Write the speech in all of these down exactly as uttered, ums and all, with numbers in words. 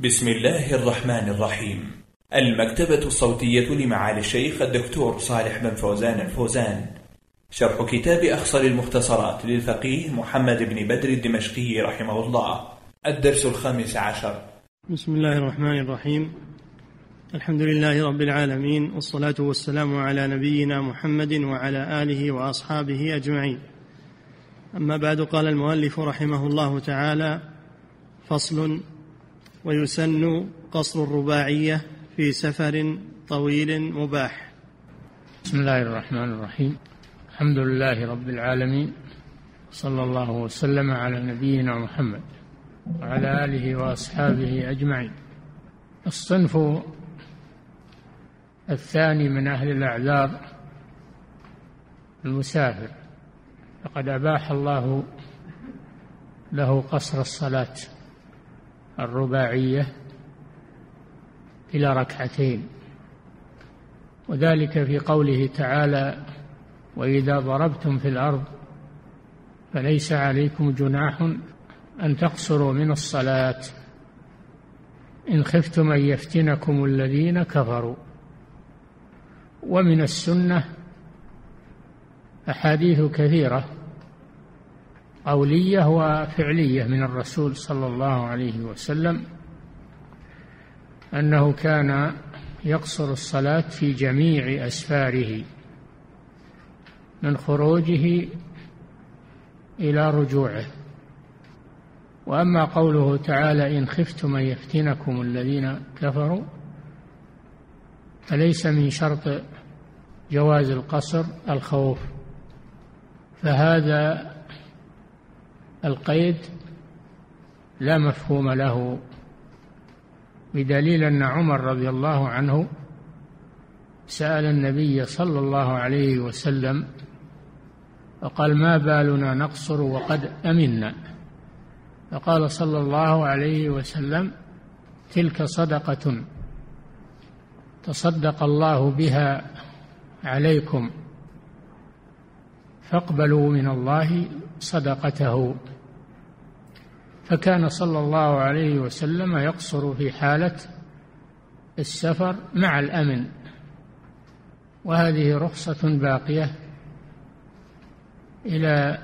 بسم الله الرحمن الرحيم. المكتبة الصوتية لمعالي الشيخ الدكتور صالح بن فوزان الفوزان، شرح كتاب أخصر المختصرات للفقيه محمد بن بدر الدمشقي رحمه الله، الدرس الخامس عشر. بسم الله الرحمن الرحيم. الحمد لله رب العالمين، والصلاة والسلام على نبينا محمد وعلى آله وأصحابه أجمعين. أما بعد، قال المؤلف رحمه الله تعالى: فصل: ويسن قصر الرباعية في سفر طويل مباح. بسم الله الرحمن الرحيم. الحمد لله رب العالمين، صلى الله وسلم على نبينا محمد وعلى آله وأصحابه أجمعين. الصنف الثاني من أهل الأعذار المسافر، فقد أباح الله له قصر الصلاة الرباعية إلى ركعتين، وذلك في قوله تعالى: وإذا ضربتم في الأرض فليس عليكم جناح أن تقصروا من الصلاة إن خفتم أن يفتنكم الذين كفروا. ومن السنة أحاديث كثيرة قولية وفعلية من الرسول صلى الله عليه وسلم أنه كان يقصر الصلاة في جميع أسفاره من خروجه إلى رجوعه. وأما قوله تعالى: إن خفتم أن يفتنكم الذين كفروا، فليس من شرط جواز القصر الخوف، فهذا القيد لا مفهوم له، بدليل أن عمر رضي الله عنه سأل النبي صلى الله عليه وسلم وقال: ما بالنا نقصر وقد أمنا؟ فقال صلى الله عليه وسلم: تلك صدقة تصدق الله بها عليكم، فاقبلوا من الله صدقته. فكان صلى الله عليه وسلم يقصر في حالة السفر مع الأمن، وهذه رخصة باقية إلى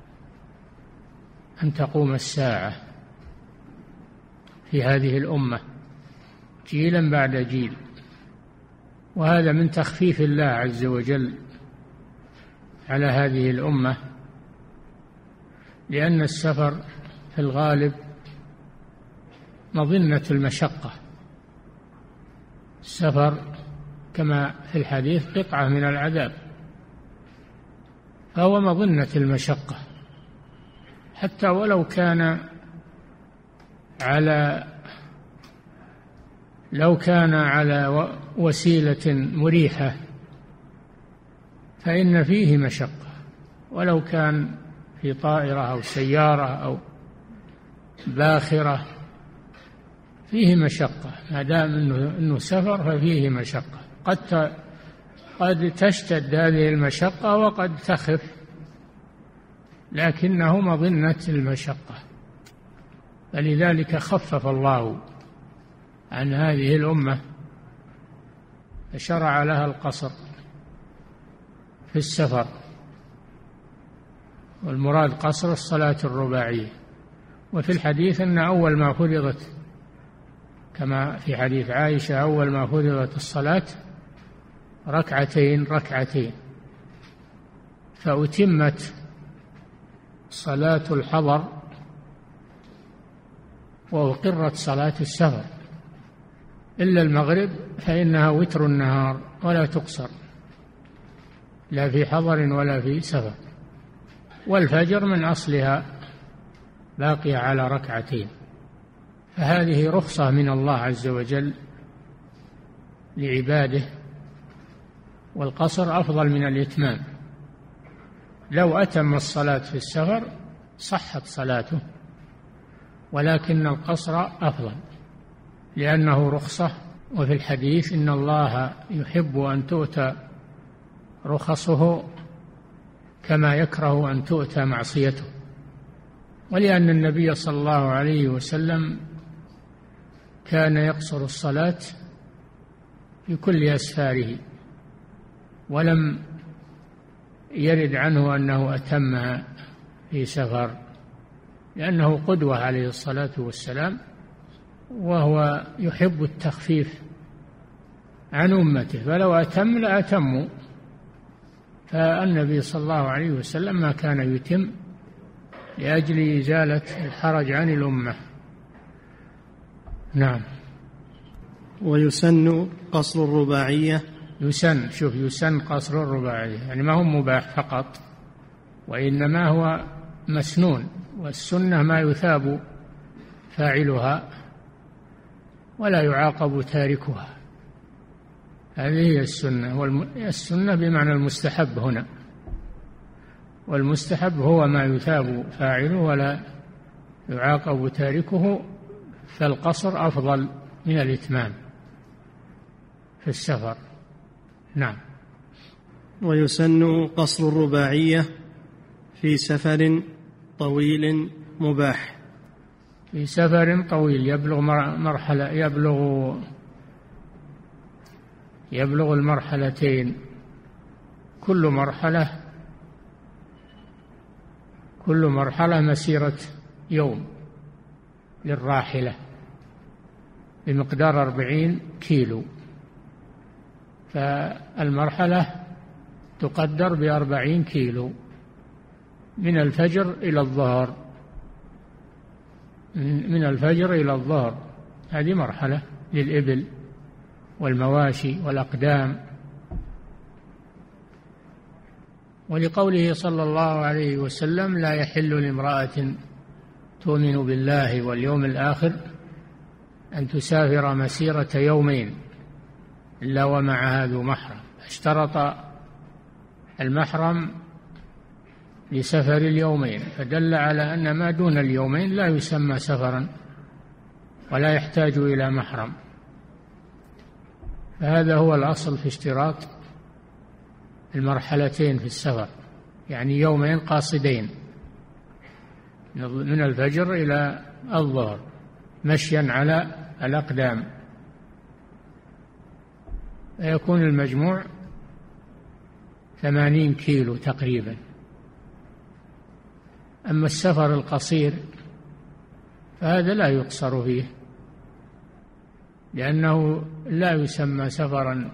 أن تقوم الساعة في هذه الأمة جيلا بعد جيل، وهذا من تخفيف الله عز وجل على هذه الأمة، لأن السفر في الغالب مظنة المشقة. السفر كما في الحديث قطعة من العذاب، فهو مظنة المشقة، حتى ولو كان على لو كان على وسيلة مريحة فإن فيه مشقة، ولو كان في طائرة أو سيارة أو باخرة فيه مشقة، ما دام إنه, إنه سفر ففيه مشقة. قد قد تشتد هذه المشقة وقد تخف، لكنه مظنة المشقة، فلذلك خفف الله عن هذه الأمة فشرع لها القصر في السفر، والمراد قصر الصلاة الرباعية. وفي الحديث أن أول ما فرضت، كما في حديث عائشة: أول ما فرضت الصلاة ركعتين ركعتين، فأتمت صلاة الحضر وأقرت صلاة السفر، إلا المغرب فإنها وتر النهار ولا تقصر، لا في حضر ولا في سفر. والفجر من أصلها باقية على ركعتين، فهذه رخصة من الله عز وجل لعباده، والقصر أفضل من الإتمام. لو أتم الصلاة في السفر صحت صلاته، ولكن القصر أفضل لأنه رخصة. وفي الحديث: إن الله يحب أن تؤتى رخصه كما يكره أن تؤتى معصيته. ولأن النبي صلى الله عليه وسلم كان يقصر الصلاة في كل أسفاره، ولم يرد عنه أنه أتمها في سفر، لأنه قدوة عليه الصلاة والسلام، وهو يحب التخفيف عن أمته، فلو أتم لأتموا. فالنبي صلى الله عليه وسلم ما كان يتم لأجل إزالة الحرج عن الأمة. نعم. ويسن قصر الرباعية. يسن، شوف، يسن قصر الرباعية، يعني ما هو مباح فقط، وإنما هو مسنون، والسنة ما يثاب فاعلها ولا يعاقب تاركها، هذه هي السنة. والسنة بمعنى المستحب هنا، والمستحب هو ما يثاب فاعله ولا يعاقب تاركه، فالقصر أفضل من الإتمام في السفر. نعم. ويسن قصر الرباعية في سفر طويل مباح. في سفر طويل يبلغ مرحلة يبلغ يبلغ المرحلتين، كل مرحلة كل مرحلة مسيرة يوم للراحلة بمقدار أربعين كيلو، فالمرحلة تقدر بأربعين كيلو من الفجر إلى الظهر، من الفجر إلى الظهر، هذه مرحلة للإبل والمواشي والأقدام. ولقوله صلى الله عليه وسلم: لا يحل لامرأة تؤمن بالله واليوم الآخر أن تسافر مسيرة يومين إلا ومعها ذو محرم. اشترط المحرم لسفر اليومين، فدل على أن ما دون اليومين لا يسمى سفرا ولا يحتاج إلى محرم. فهذا هو الأصل في اشتراط المرحلتين في السفر، يعني يومين قاصدين من الفجر إلى الظهر مشيا على الأقدام، فيكون المجموع ثمانين كيلو تقريبا. أما السفر القصير فهذا لا يقصر فيه، لأنه لا يسمى سفرا،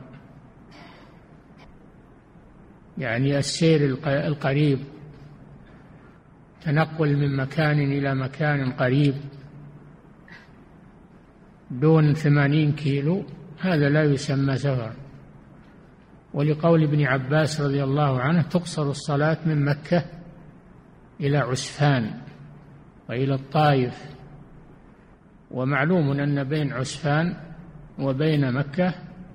يعني السير القريب، تنقل من مكان إلى مكان قريب دون ثمانين كيلو، هذا لا يسمى سفر. ولقول ابن عباس رضي الله عنه: تقصر الصلاة من مكة إلى عسفان وإلى الطائف. ومعلوم أن بين عسفان وبين مكة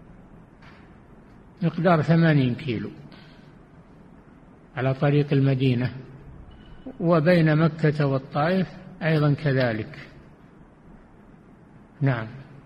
مقدار ثمانين كيلو على طريق المدينة، وبين مكة والطائف أيضا كذلك. نعم.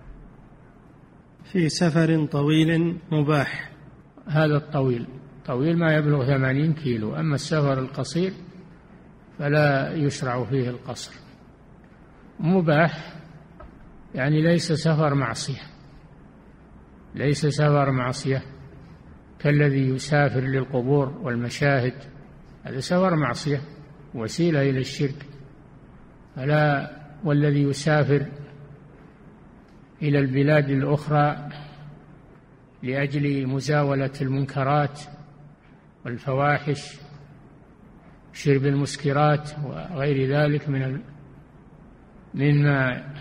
في سفر طويل مباح. هذا الطويل طويل ما يبلغ ثمانين كيلو. أما السفر القصير فلا يشرع فيه القصر. مباح يعني ليس سفر معصية، ليس سفر معصية كالذي يسافر للقبور والمشاهد، هذا سفر معصية وسيلة إلى الشرك. فلا والذي يسافر إلى البلاد الأخرى لأجل مزاولة المنكرات والفواحش، شرب المسكرات وغير ذلك من مما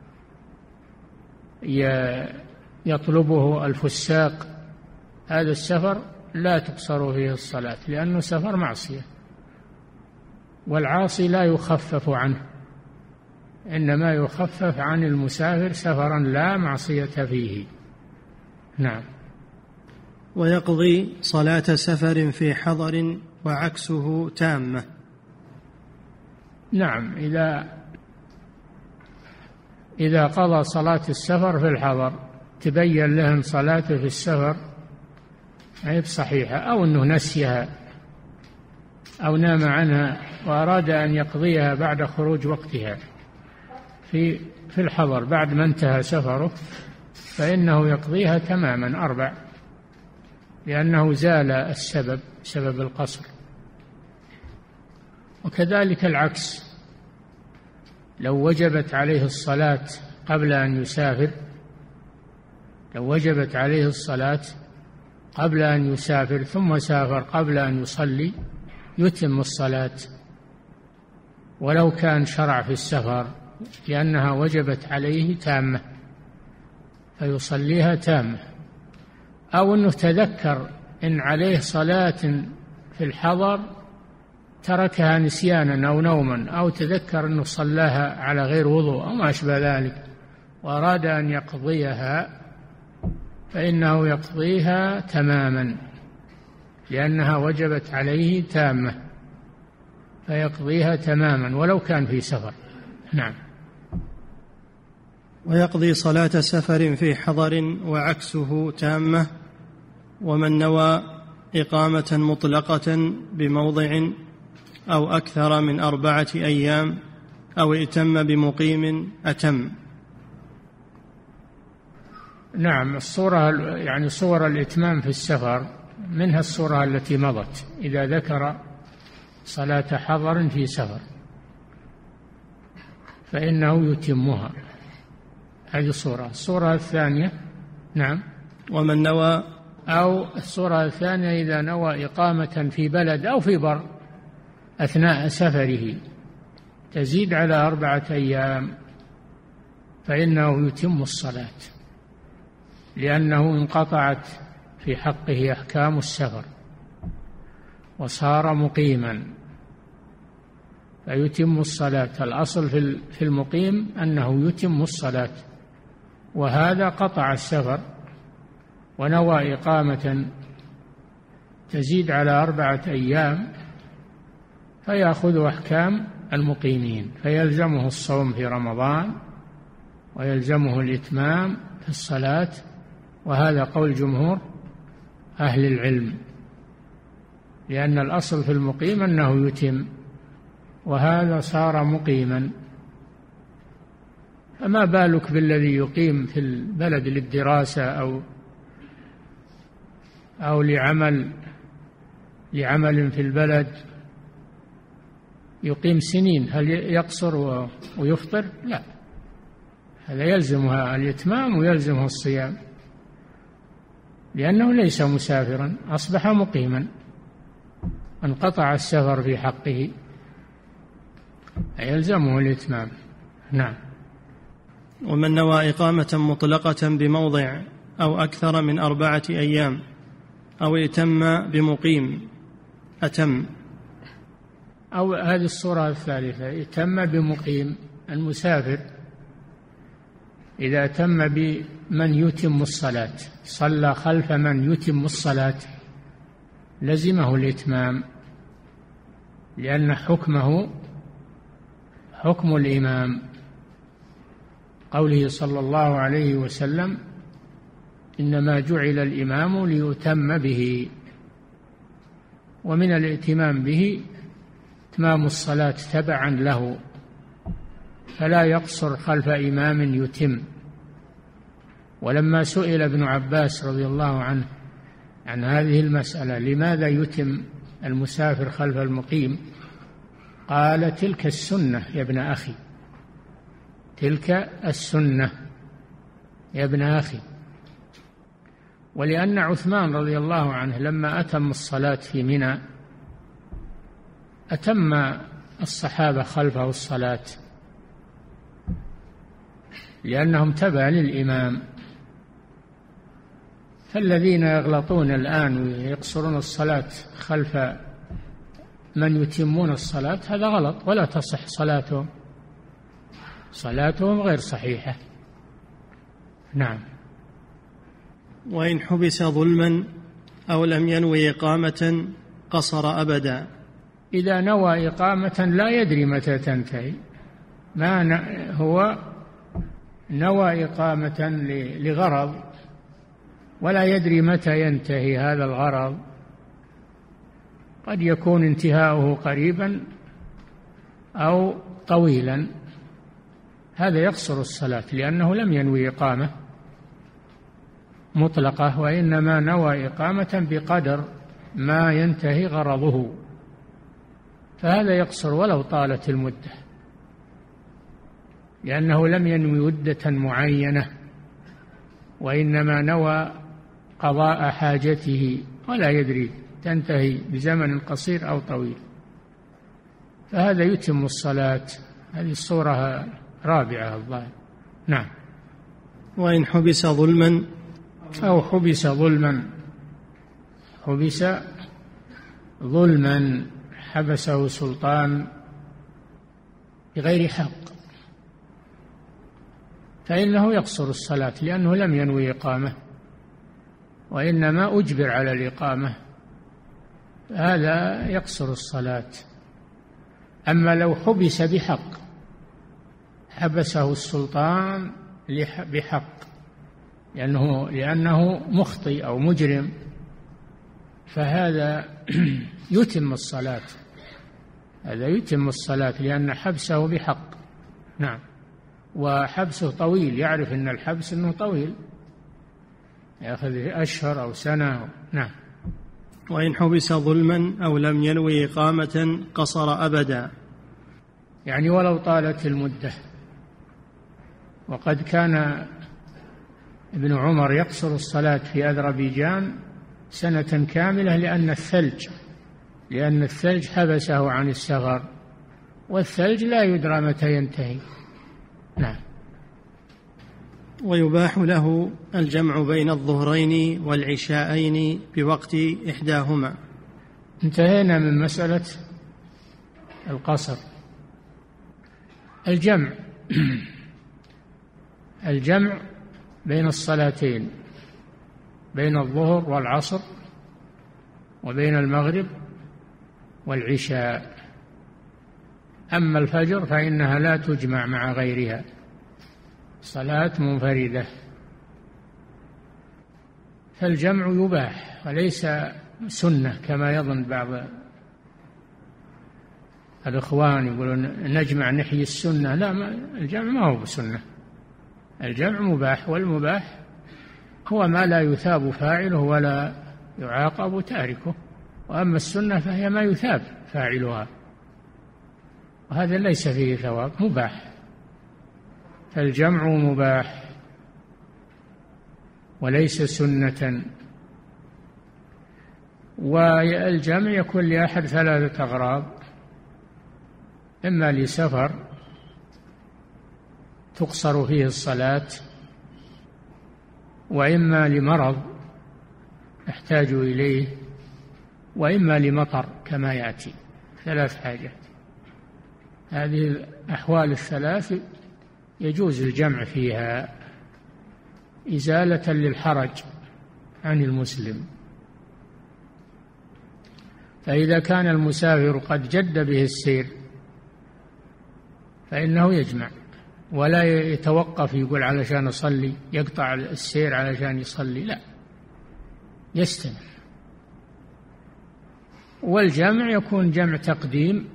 يطلبه الفساق، هذا السفر لا تقصر فيه الصلاة لأنه سفر معصية، والعاصي لا يخفف عنه، إنما يخفف عن المسافر سفرا لا معصية فيه. نعم. ويقضي صلاة سفر في حضر وعكسه تامة. نعم، إذا إذا قضى صلاة السفر في الحضر تبين له أن صلاته في السفر غير صحيحة، أو أنه نسيها أو نام عنها وأراد أن يقضيها بعد خروج وقتها في في الحضر بعد ما انتهى سفره فإنه يقضيها تماما أربع، لأنه زال السبب، سبب القصر. وكذلك العكس، لو وجبت عليه الصلاة قبل أن يسافر لو وجبت عليه الصلاة قبل أن يسافر ثم سافر قبل أن يصلي يتم الصلاة ولو كان شرع في السفر، لأنها وجبت عليه تامة فيصليها تامة. أو أنه تذكر إن عليه صلاة في الحضر تركها نسيانا أو نوما، أو تذكر أنه صلاها على غير وضوء أو ما أشبه ذلك وأراد أن يقضيها، فإنه يقضيها تماما لأنها وجبت عليه تامة، فيقضيها تماما ولو كان في سفر. نعم. ويقضي صلاة سفر في حضر وعكسه تامة. ومن نوى إقامة مطلقة بموضع أو أكثر من أربعة أيام أو ائتم بمقيم أتم. نعم. الصورة يعني صور الإتمام في السفر منها الصورة التي مضت إذا ذكر صلاة حضر في سفر فإنه يتمها، هذه الصورة. الصورة الثانية نعم ومن نوى، أو الصورة الثانية إذا نوى إقامة في بلد أو في بر أثناء سفره تزيد على أربعة أيام فإنه يتم الصلاة، لأنه انقطعت في حقه أحكام السفر وصار مقيما فيتم الصلاة. الأصل في المقيم أنه يتم الصلاة، وهذا قطع السفر ونوى إقامة تزيد على أربعة أيام فيأخذ أحكام المقيمين، فيلزمه الصوم في رمضان ويلزمه الإتمام في الصلاة، وهذا قول جمهور أهل العلم، لأن الأصل في المقيم أنه يتم، وهذا صار مقيما. فما بالك بالذي يقيم في البلد للدراسة أو أو لعمل لعمل في البلد يقيم سنين، هل يقصر ويفطر؟ لا، هذا يلزمها الإتمام ويلزمه الصيام، لأنه ليس مسافرا، أصبح مقيما، انقطع السفر في حقه، يلزمه الإتمام. نعم. ومن نوى إقامة مطلقة بموضع أو أكثر من أربعة أيام أو ائتم بمقيم أتم. أو هذه الصورة الثالثة، ائتم بمقيم المسافر إذا تم بمن يتم الصلاة، صلى خلف من يتم الصلاة لزمه الإتمام، لأن حكمه حكم الإمام، قوله صلى الله عليه وسلم إنما جعل الإمام ليؤتم به. ومن الائتمام به إتمام الصلاة تبعا له، فلا يقصر خلف إمام يتم. ولما سئل ابن عباس رضي الله عنه عن هذه المسألة لماذا يتم المسافر خلف المقيم، قال تلك السنة يا ابن أخي، تلك السنة يا ابن أخي. ولأن عثمان رضي الله عنه لما أتم الصلاة في منى أتم الصحابة خلفه الصلاة، لأنهم تبع للإمام. فالذين يغلطون الآن ويقصرون الصلاة خلف من يتمون الصلاة هذا غلط، ولا تصح صلاتهم، صلاتهم غير صحيحة. نعم. وإن حبس ظلما أو لم ينوي إقامة قصر أبدا. إذا نوى إقامة لا يدري متى تنتهي، ما هو نوى إقامة لغرض ولا يدري متى ينتهي هذا الغرض، قد يكون انتهاؤه قريبا أو طويلا، هذا يقصر الصلاة لأنه لم ينوي إقامة مطلقة، وإنما نوى إقامة بقدر ما ينتهي غرضه، فهذا يقصر ولو طالت المدة، لأنه لم ينوي مدة معينة، وإنما نوى قضاء حاجته ولا يدري تنتهي بزمن قصير أو طويل، فهذا يتم الصلاة. هذه الصورة رابعة الظاهر. نعم. وإن حبس ظلما أو حبس ظلما، حبس ظلما حبسه سلطان بغير حق، فإنه يقصر الصلاة لأنه لم ينوي إقامة وإنما أجبر على الإقامة، هذا يقصر الصلاة. أما لو حبس بحق، حبسه السلطان بحق لأنه, لأنه مخطئ أو مجرم، فهذا يتم الصلاة، هذا يتم الصلاة لأن حبسه بحق. نعم. وحبسه طويل، يعرف أن الحبس أنه طويل، يأخذ أشهر أو سنة. نعم. وإن حبس ظلما أو لم ينوي إقامة قصر أبدا، يعني ولو طالت المدة. وقد كان ابن عمر يقصر الصلاة في أذربيجان سنة كاملة لأن الثلج لأن الثلج حبسه عن السفر، والثلج لا يدرى متى ينتهي. نعم. ويباح له الجمع بين الظهرين والعشاءين بوقت إحداهما. انتهينا من مسألة القصر. الجمع الجمع بين الصلاتين، بين الظهر والعصر وبين المغرب والعشاء. أما الفجر فإنها لا تجمع مع غيرها، صلاة منفردة، فالجمع يباح وليس سنة كما يظن بعض الإخوان يقولون نجمع نحيي السنة. لا، ما الجمع ما هو بسنة، الجمع مباح، والمباح هو ما لا يثاب فاعله ولا يعاقب تاركه، وأما السنة فهي ما يثاب فاعلها، وهذا ليس فيه ثواب، مباح. فالجمع مباح وليس سنة. والجمع يكون لأحد ثلاثة أغراض: إما لسفر تقصر فيه الصلاة، وإما لمرض يحتاج إليه، وإما لمطر كما يأتي، ثلاث حاجات. هذه الأحوال الثلاث يجوز الجمع فيها إزالة للحرج عن المسلم. فإذا كان المسافر قد جد به السير فإنه يجمع، ولا يتوقف يقول علشان أصلي، يقطع السير علشان يصلي، لا، يستمر. والجمع يكون جمع تقديم،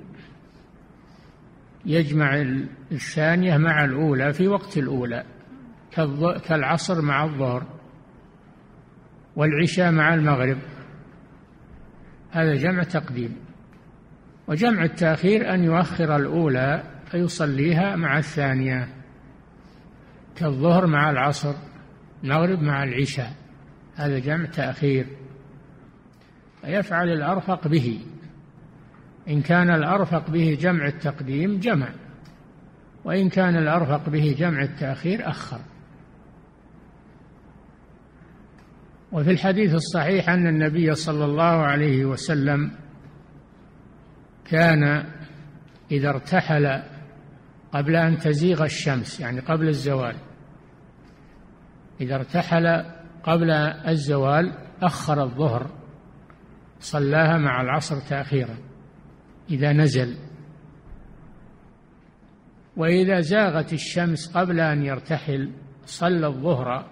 يجمع الثانية مع الأولى في وقت الأولى، كالعصر مع الظهر، والعشاء مع المغرب، هذا جمع تقديم. وجمع التأخير أن يؤخر الأولى فيصليها مع الثانية، كالظهر مع العصر، المغرب مع العشاء، هذا جمع تأخير. فيفعل الأرفق به، إن كان الأرفق به جمع التقديم جمع، وإن كان الأرفق به جمع التأخير أخر. وفي الحديث الصحيح أن النبي صلى الله عليه وسلم كان إذا ارتحل قبل أن تزيغ الشمس، يعني قبل الزوال، إذا ارتحل قبل الزوال أخر الظهر، صلاها مع العصر تأخيرا إذا نزل. وإذا زاغت الشمس قبل أن يرتحل صلى الظهر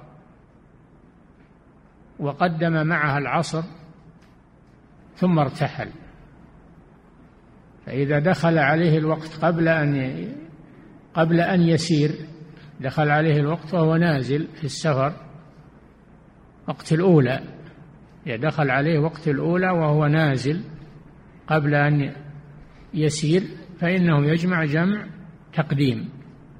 وقدم معها العصر ثم ارتحل. فإذا دخل عليه الوقت قبل أن قبل أن يسير، دخل عليه الوقت وهو نازل في السفر، وقت الأولى، دخل عليه وقت الأولى وهو نازل قبل أن يسير، فإنه يجمع جمع تقديم.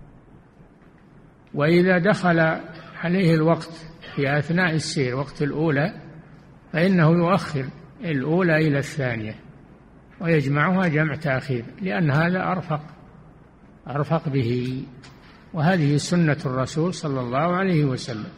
وإذا دخل عليه الوقت في أثناء السير وقت الأولى، فإنه يؤخر الأولى إلى الثانية ويجمعها جمع تأخير، لأن هذا أرفق أرفق به، وهذه سنة الرسول صلى الله عليه وسلم.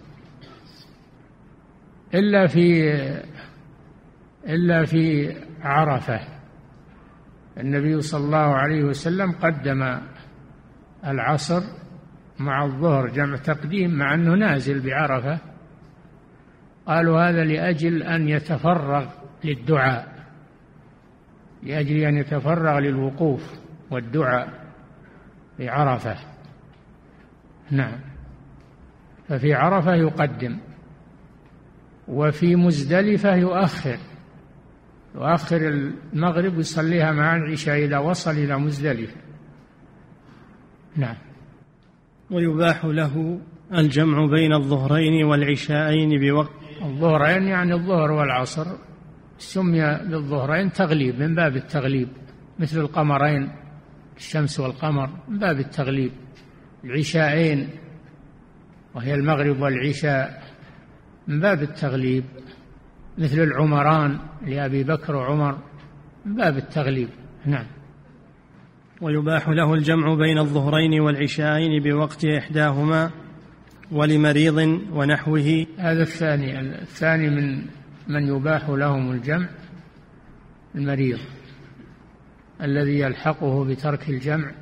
إلا في إلا في عرفة، النبي صلى الله عليه وسلم قدم العصر مع الظهر جمع تقديم مع أنه نازل بعرفة. قالوا هذا لأجل أن يتفرغ للدعاء، لأجل أن يتفرغ للوقوف والدعاء في عرفة. نعم، ففي عرفة يقدم، وفي مزدلفة يؤخر يؤخر المغرب يصليها مع العشاء إذا وصل إلى مزدلفة. نعم. ويباح له الجمع بين الظهرين والعشاءين بوقت. الظهرين يعني الظهر والعصر، سمي بالظهرين تغليب من باب التغليب، مثل القمرين، الشمس والقمر، من باب التغليب. العشاءين وهي المغرب والعشاء من باب التغليب، مثل العمران لأبي بكر وعمر، من باب التغليب. نعم. ويباح له الجمع بين الظهرين والعشاءين بوقت إحداهما ولمريض ونحوه. هذا الثاني الثاني من من يباح لهم الجمع، المريض الذي يلحقه بترك الجمع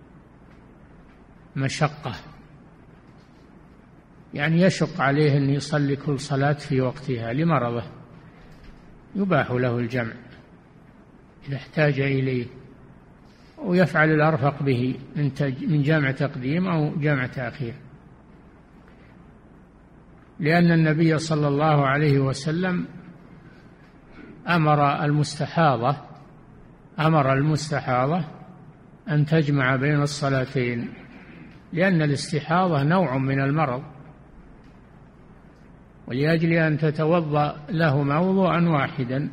مشقة، يعني يشق عليه أن يصلي كل صلاة في وقتها لمرضه، يباح له الجمع إذا احتاج إليه، ويفعل الأرفق به من جمع تقديم أو جمع تأخير، لأن النبي صلى الله عليه وسلم أمر المستحاضة أمر المستحاضة أن تجمع بين الصلاتين، لأن الاستحاضة نوع من المرض، ولأجل أن تتوضأ لهما وضوءا واحدا،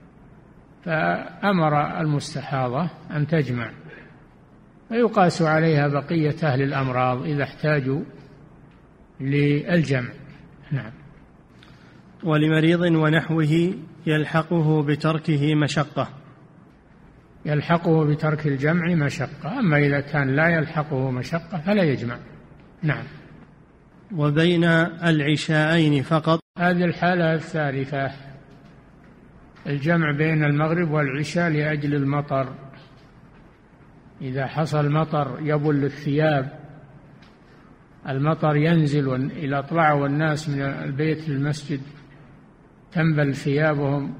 فأمر المستحاضة أن تجمع، ويقاس عليها بقية أهل الأمراض إذا احتاجوا للجمع. نعم. ولمريض ونحوه يلحقه بتركه مشقة. يلحقه بترك الجمع مشقة، أما إذا كان لا يلحقه مشقة فلا يجمع. نعم. وبين العشاءين فقط. هذه الحالة الثالثة، الجمع بين المغرب والعشاء لأجل المطر، إذا حصل مطر يبل الثياب، المطر ينزل إلى طلعوا الناس من البيت للمسجد تنبل ثيابهم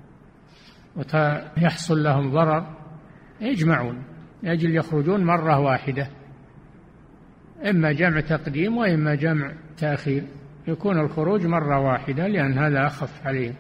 ويحصل لهم ضرر، يجمعون لأجل يخرجون مرة واحدة، إما جمع تقديم وإما جمع تأخير، يكون الخروج مرة واحدة لأن هذا أخف عليهم.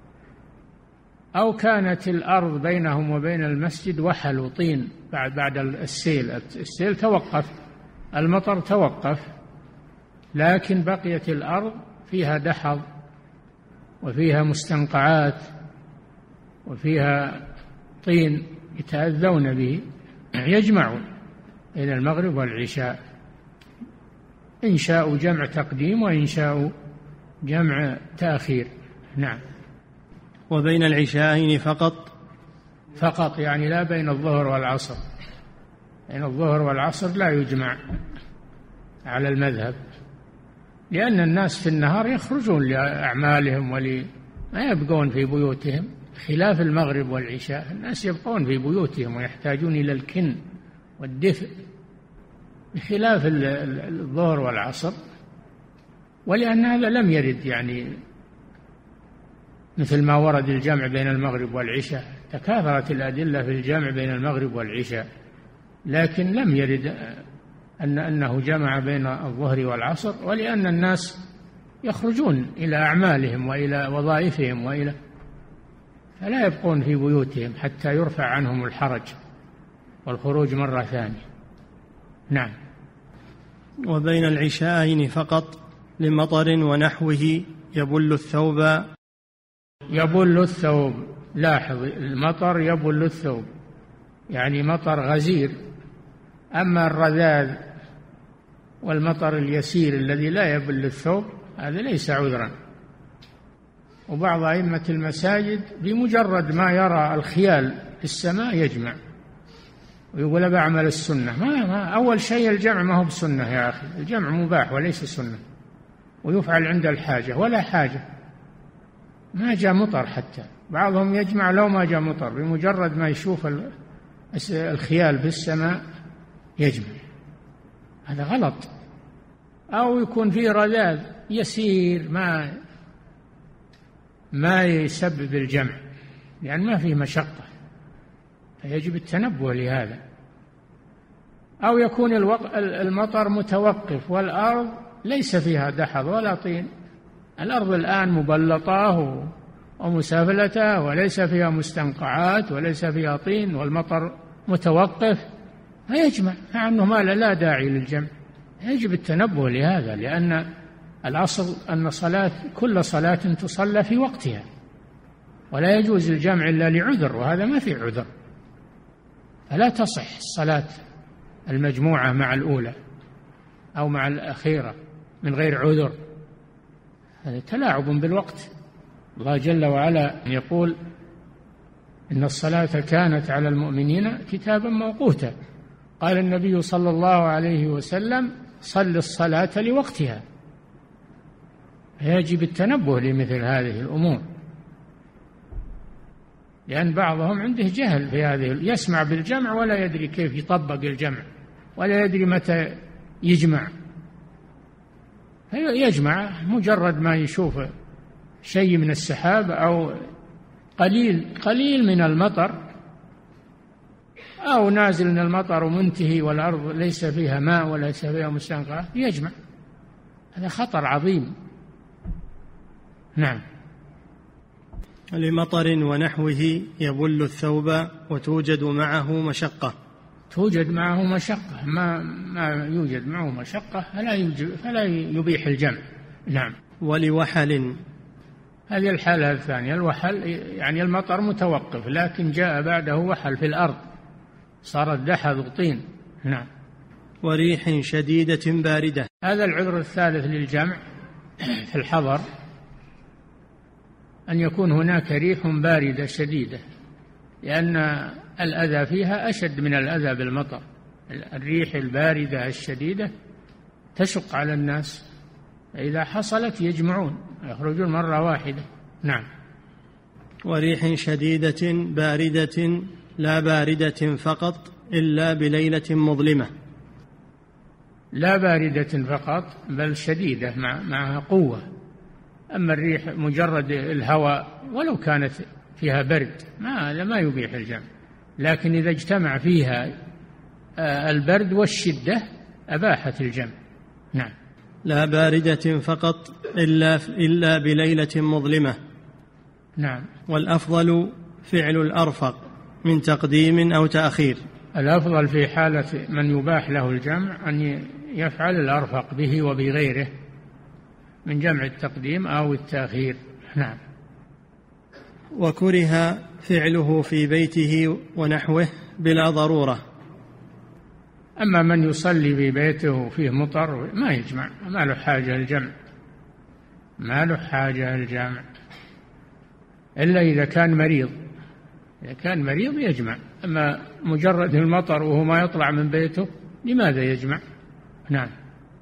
أو كانت الأرض بينهم وبين المسجد وحل وطين بعد بعد السيل السيل توقف، المطر توقف، لكن بقيت الأرض فيها دحض وفيها مستنقعات وفيها طين يتأذون به، يجمعون إلى المغرب والعشاء، إن شاءوا جمع تقديم وإن شاءوا جمع تأخير. نعم. وبين العشاءين فقط. فقط يعني لا بين الظهر والعصر، بين الظهر والعصر لا يجمع على المذهب، لأن الناس في النهار يخرجون لأعمالهم ول ما يبقون في بيوتهم، خلاف المغرب والعشاء الناس يبقون في بيوتهم ويحتاجون إلى الكن والدفء، بخلاف الظهر والعصر. ولأن هذا لم يرد يعني مثل ما ورد الجمع بين المغرب والعشاء، تكاثرت الأدلة في الجمع بين المغرب والعشاء، لكن لم يرد أن أنه جمع بين الظهر والعصر، ولأن الناس يخرجون إلى أعمالهم وإلى وظائفهم وإلى فلا يبقون في بيوتهم حتى يرفع عنهم الحرج والخروج مرة ثانية. نعم. وبين العشاءين فقط لمطر ونحوه يبل الثوب. يبل الثوب، لاحظ، المطر يبل الثوب يعني مطر غزير. أما الرذاذ والمطر اليسير الذي لا يبل الثوب هذا ليس عذرا. وبعض أئمة المساجد بمجرد ما يرى الخيال في السماء يجمع ويقول بعمل السنة. ما, ما أول شيء الجمع ما هو بسنة يا أخي، الجمع مباح وليس سنة، ويفعل عند الحاجة ولا حاجة. ما جاء مطر، حتى بعضهم يجمع لو ما جاء مطر، بمجرد ما يشوف الخيال في السماء يجمع. هذا غلط. أو يكون فيه رذاذ يسير ما ما يسبب الجمع، يعني ما فيه مشقة، فيجب التنبه لهذا. أو يكون المطر متوقف والأرض ليس فيها دحض ولا طين، الأرض الآن مبلطة ومسافلة وليس فيها مستنقعات وليس فيها طين، والمطر متوقف، فيجمع، مع أنه ما لا داعي للجمع. يجب التنبه لهذا، لأن الأصل أن صلاة كل صلاة تصلى في وقتها، ولا يجوز الجمع إلا لعذر، وهذا ما في عذر، فلا تصح الصلاة المجموعة مع الأولى أو مع الأخيرة من غير عذر. هذا تلاعب بالوقت. الله جل وعلا يقول إن الصلاة كانت على المؤمنين كتابا موقوتا. قال النبي صلى الله عليه وسلم صل الصلاة لوقتها. يجب التنبه لمثل هذه الأمور، لأن بعضهم عنده جهل في هذه، يسمع بالجمع ولا يدري كيف يطبق الجمع ولا يدري متى يجمع. يجمع مجرد ما يشوف شيء من السحاب أو قليل قليل من المطر، أو نازل من المطر ومنتهي والأرض ليس فيها ماء وليس فيها مستنقع، يجمع. هذا خطر عظيم. نعم. لمطر ونحوه يبل الثوب وتوجد معه مشقة. توجد معه مشقة، ما ما يوجد معه مشقة فلا يوجد فلا يبيح الجمع. نعم. ولوحل، هذه الحالة الثانية. الوحل يعني المطر متوقف لكن جاء بعده وحل في الأرض، صارت دحض وطين. نعم. وريح شديدة باردة، هذا العذر الثالث للجمع في الحضر، أن يكون هناك ريح باردة شديدة، لأن الأذى فيها أشد من الأذى بالمطر. الريح الباردة الشديدة تشق على الناس، إذا حصلت يجمعون يخرجون مرة واحدة. نعم. وريح شديدة باردة لا باردة فقط إلا بليلة مظلمة. لا باردة فقط بل شديدة مع معها قوة. أما الريح مجرد الهواء ولو كانت فيها برد ما ما يبيح الجمع، لكن إذا اجتمع فيها البرد والشدة أباحت الجمع. نعم. لا باردة فقط إلا إلا بليلة مظلمة. نعم. والأفضل فعل الأرفق من تقديم أو تأخير. الأفضل في حالة من يباح له الجمع أن يفعل الأرفق به وبغيره من جمع التقديم أو التأخير. نعم. وكره فعله في بيته ونحوه بلا ضرورة. أما من يصلي في بيته فيه مطر ما يجمع، ما له حاجة الجمع، ما له حاجة الجمع إلا إذا كان مريض. إذا كان مريض يجمع، أما مجرد المطر وهو ما يطلع من بيته لماذا يجمع؟ نعم.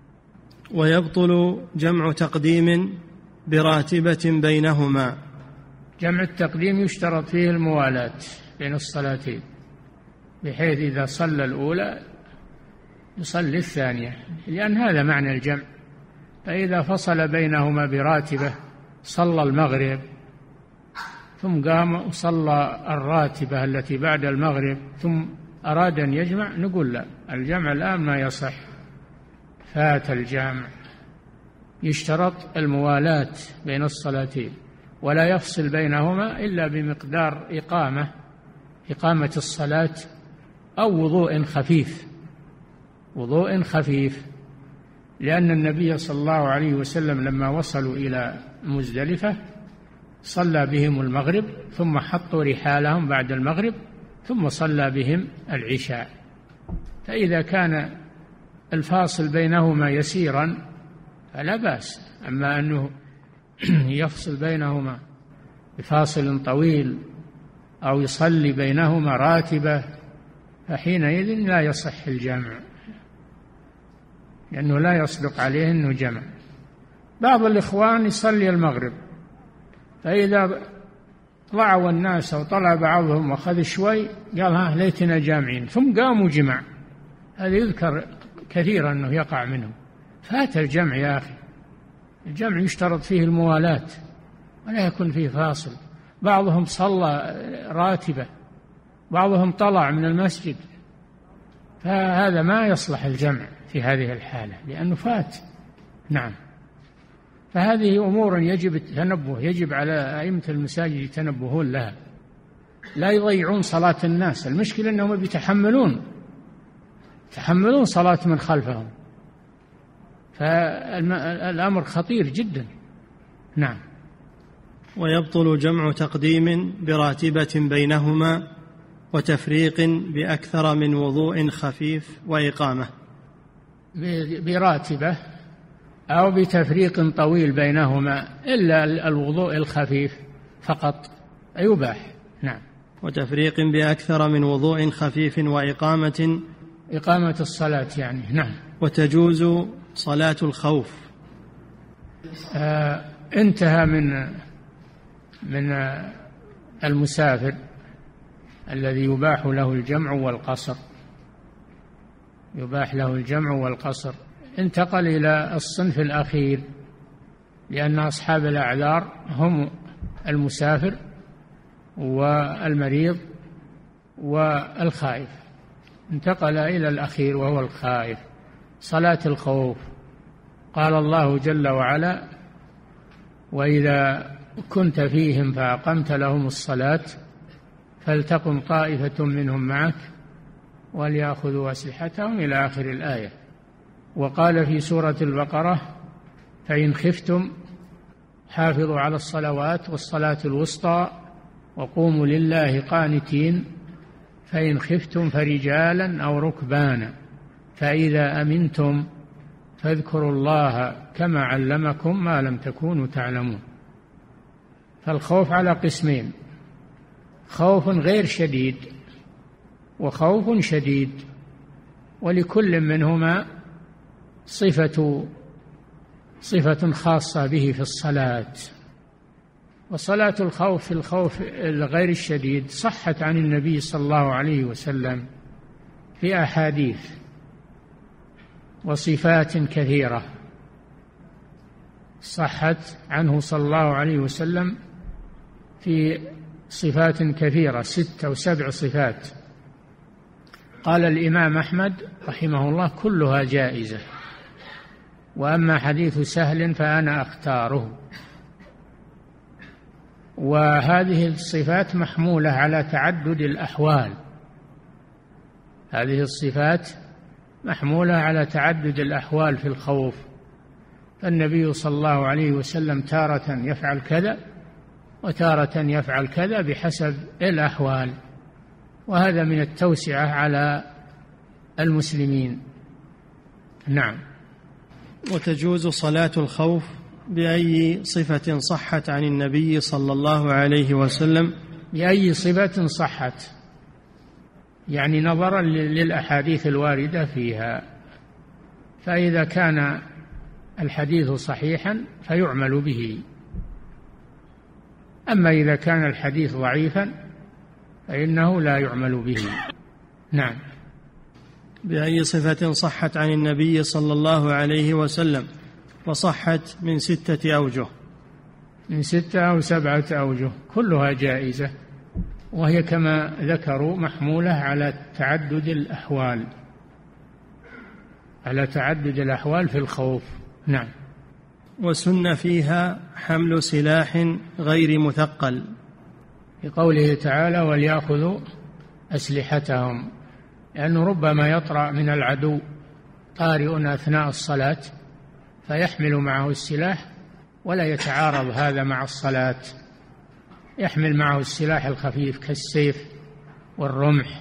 ويبطل جمع تقديم براتبة بينهما. جمع التقديم يشترط فيه الموالاة بين الصلاتين، بحيث إذا صلى الأولى يصلي الثانية، لأن هذا معنى الجمع. فإذا فصل بينهما براتبة، صلى المغرب ثم قام وصلى الراتبة التي بعد المغرب ثم أراد أن يجمع، نقول لا، الجمع الآن ما يصح، فات الجمع. يشترط الموالاة بين الصلاتين، ولا يفصل بينهما إلا بمقدار إقامة إقامة الصلاة أو وضوء خفيف وضوء خفيف لأن النبي صلى الله عليه وسلم لما وصلوا إلى مزدلفة صلى بهم المغرب، ثم حطوا رحالهم بعد المغرب، ثم صلى بهم العشاء. فإذا كان الفاصل بينهما يسيرا فلا بأس، أما أنه يفصل بينهما بفاصل طويل أو يصلي بينهما راتبة فحينئذ لا يصح الجمع، لأنه لا يصدق عليه أنه جمع. بعض الإخوان يصلي المغرب، فإذا طلعوا الناس وطلع بعضهم وأخذ شوي قال ها ليتنا جامعين، ثم قاموا جمع. هذا يذكر كثيرا أنه يقع منهم. فات الجمع يا أخي، الجمع يشترط فيه الموالاة ولا يكون فيه فاصل. بعضهم صلى راتبة، بعضهم طلع من المسجد، فهذا ما يصلح الجمع في هذه الحالة لأنه فات. نعم. فهذه أمور يجب التنبه، يجب على أئمة المساجد يتنبهون لها، لا يضيعون صلاة الناس. المشكلة أنهم بيتحملون يتحملون صلاة من خلفهم، فالأمر خطير جدا. نعم. ويبطل جمع تقديم براتبة بينهما وتفريق بأكثر من وضوء خفيف وإقامة. براتبة أو بتفريق طويل بينهما، إلا الوضوء الخفيف فقط يباح. نعم. وتفريق بأكثر من وضوء خفيف وإقامة، إقامة الصلاة يعني. نعم. وتجوز صلاة الخوف. آه انتهى من من المسافر الذي يباح له الجمع والقصر، يباح له الجمع والقصر، انتقل إلى الصنف الأخير، لأن أصحاب الأعذار هم المسافر والمريض والخائف، انتقل إلى الأخير وهو الخائف. صلاة الخوف قال الله جل وعلا: وإذا كنت فيهم فأقمت لهم الصلاة فلتقم طائفة منهم معك وليأخذوا أسلحتهم إلى آخر الآية. وقال في سورة البقرة: فإن خفتم حافظوا على الصلوات والصلاة الوسطى وقوموا لله قانتين فإن خفتم فرجالا أو ركبانا فإذا أمنتم فاذكروا الله كما علمكم ما لم تكونوا تعلمون. فالخوف على قسمين: خوف غير شديد وخوف شديد، ولكل منهما صفة صفة خاصة به في الصلاة. وصلاة الخوف في الخوف الغير الشديد صحت عن النبي صلى الله عليه وسلم في أحاديث وصفات كثيرة، صحت عنه صلى الله عليه وسلم في صفات كثيرة، ست أو سبع صفات. قال الإمام أحمد رحمه الله: كلها جائزة، وأما حديث سهل فأنا أختاره. وهذه الصفات محمولة على تعدد الأحوال، هذه الصفات محمولة على تعدد الأحوال في الخوف. فالنبي صلى الله عليه وسلم تارة يفعل كذا وتارة يفعل كذا بحسب الأحوال، وهذا من التوسعة على المسلمين. نعم. وتجوز صلاة الخوف بأي صفة صحت عن النبي صلى الله عليه وسلم. بأي صفة صحت يعني نظرا للأحاديث الواردة فيها، فإذا كان الحديث صحيحا فيعمل به، أما إذا كان الحديث ضعيفا فإنه لا يعمل به. نعم. بأي صفة صحت عن النبي صلى الله عليه وسلم، وصحت من ستة أوجه، من ستة أو سبعة أوجه، كلها جائزة، وهي كما ذكروا محمولة على تعدد الأحوال، على تعدد الأحوال في الخوف. نعم. وسن فيها حمل سلاح غير مثقل، بقوله تعالى: وليأخذوا أسلحتهم، لأنه ربما يطرأ من العدو طارئ أثناء الصلاة فيحمل معه السلاح ولا يتعارض هذا مع الصلاة. يحمل معه السلاح الخفيف كالسيف والرمح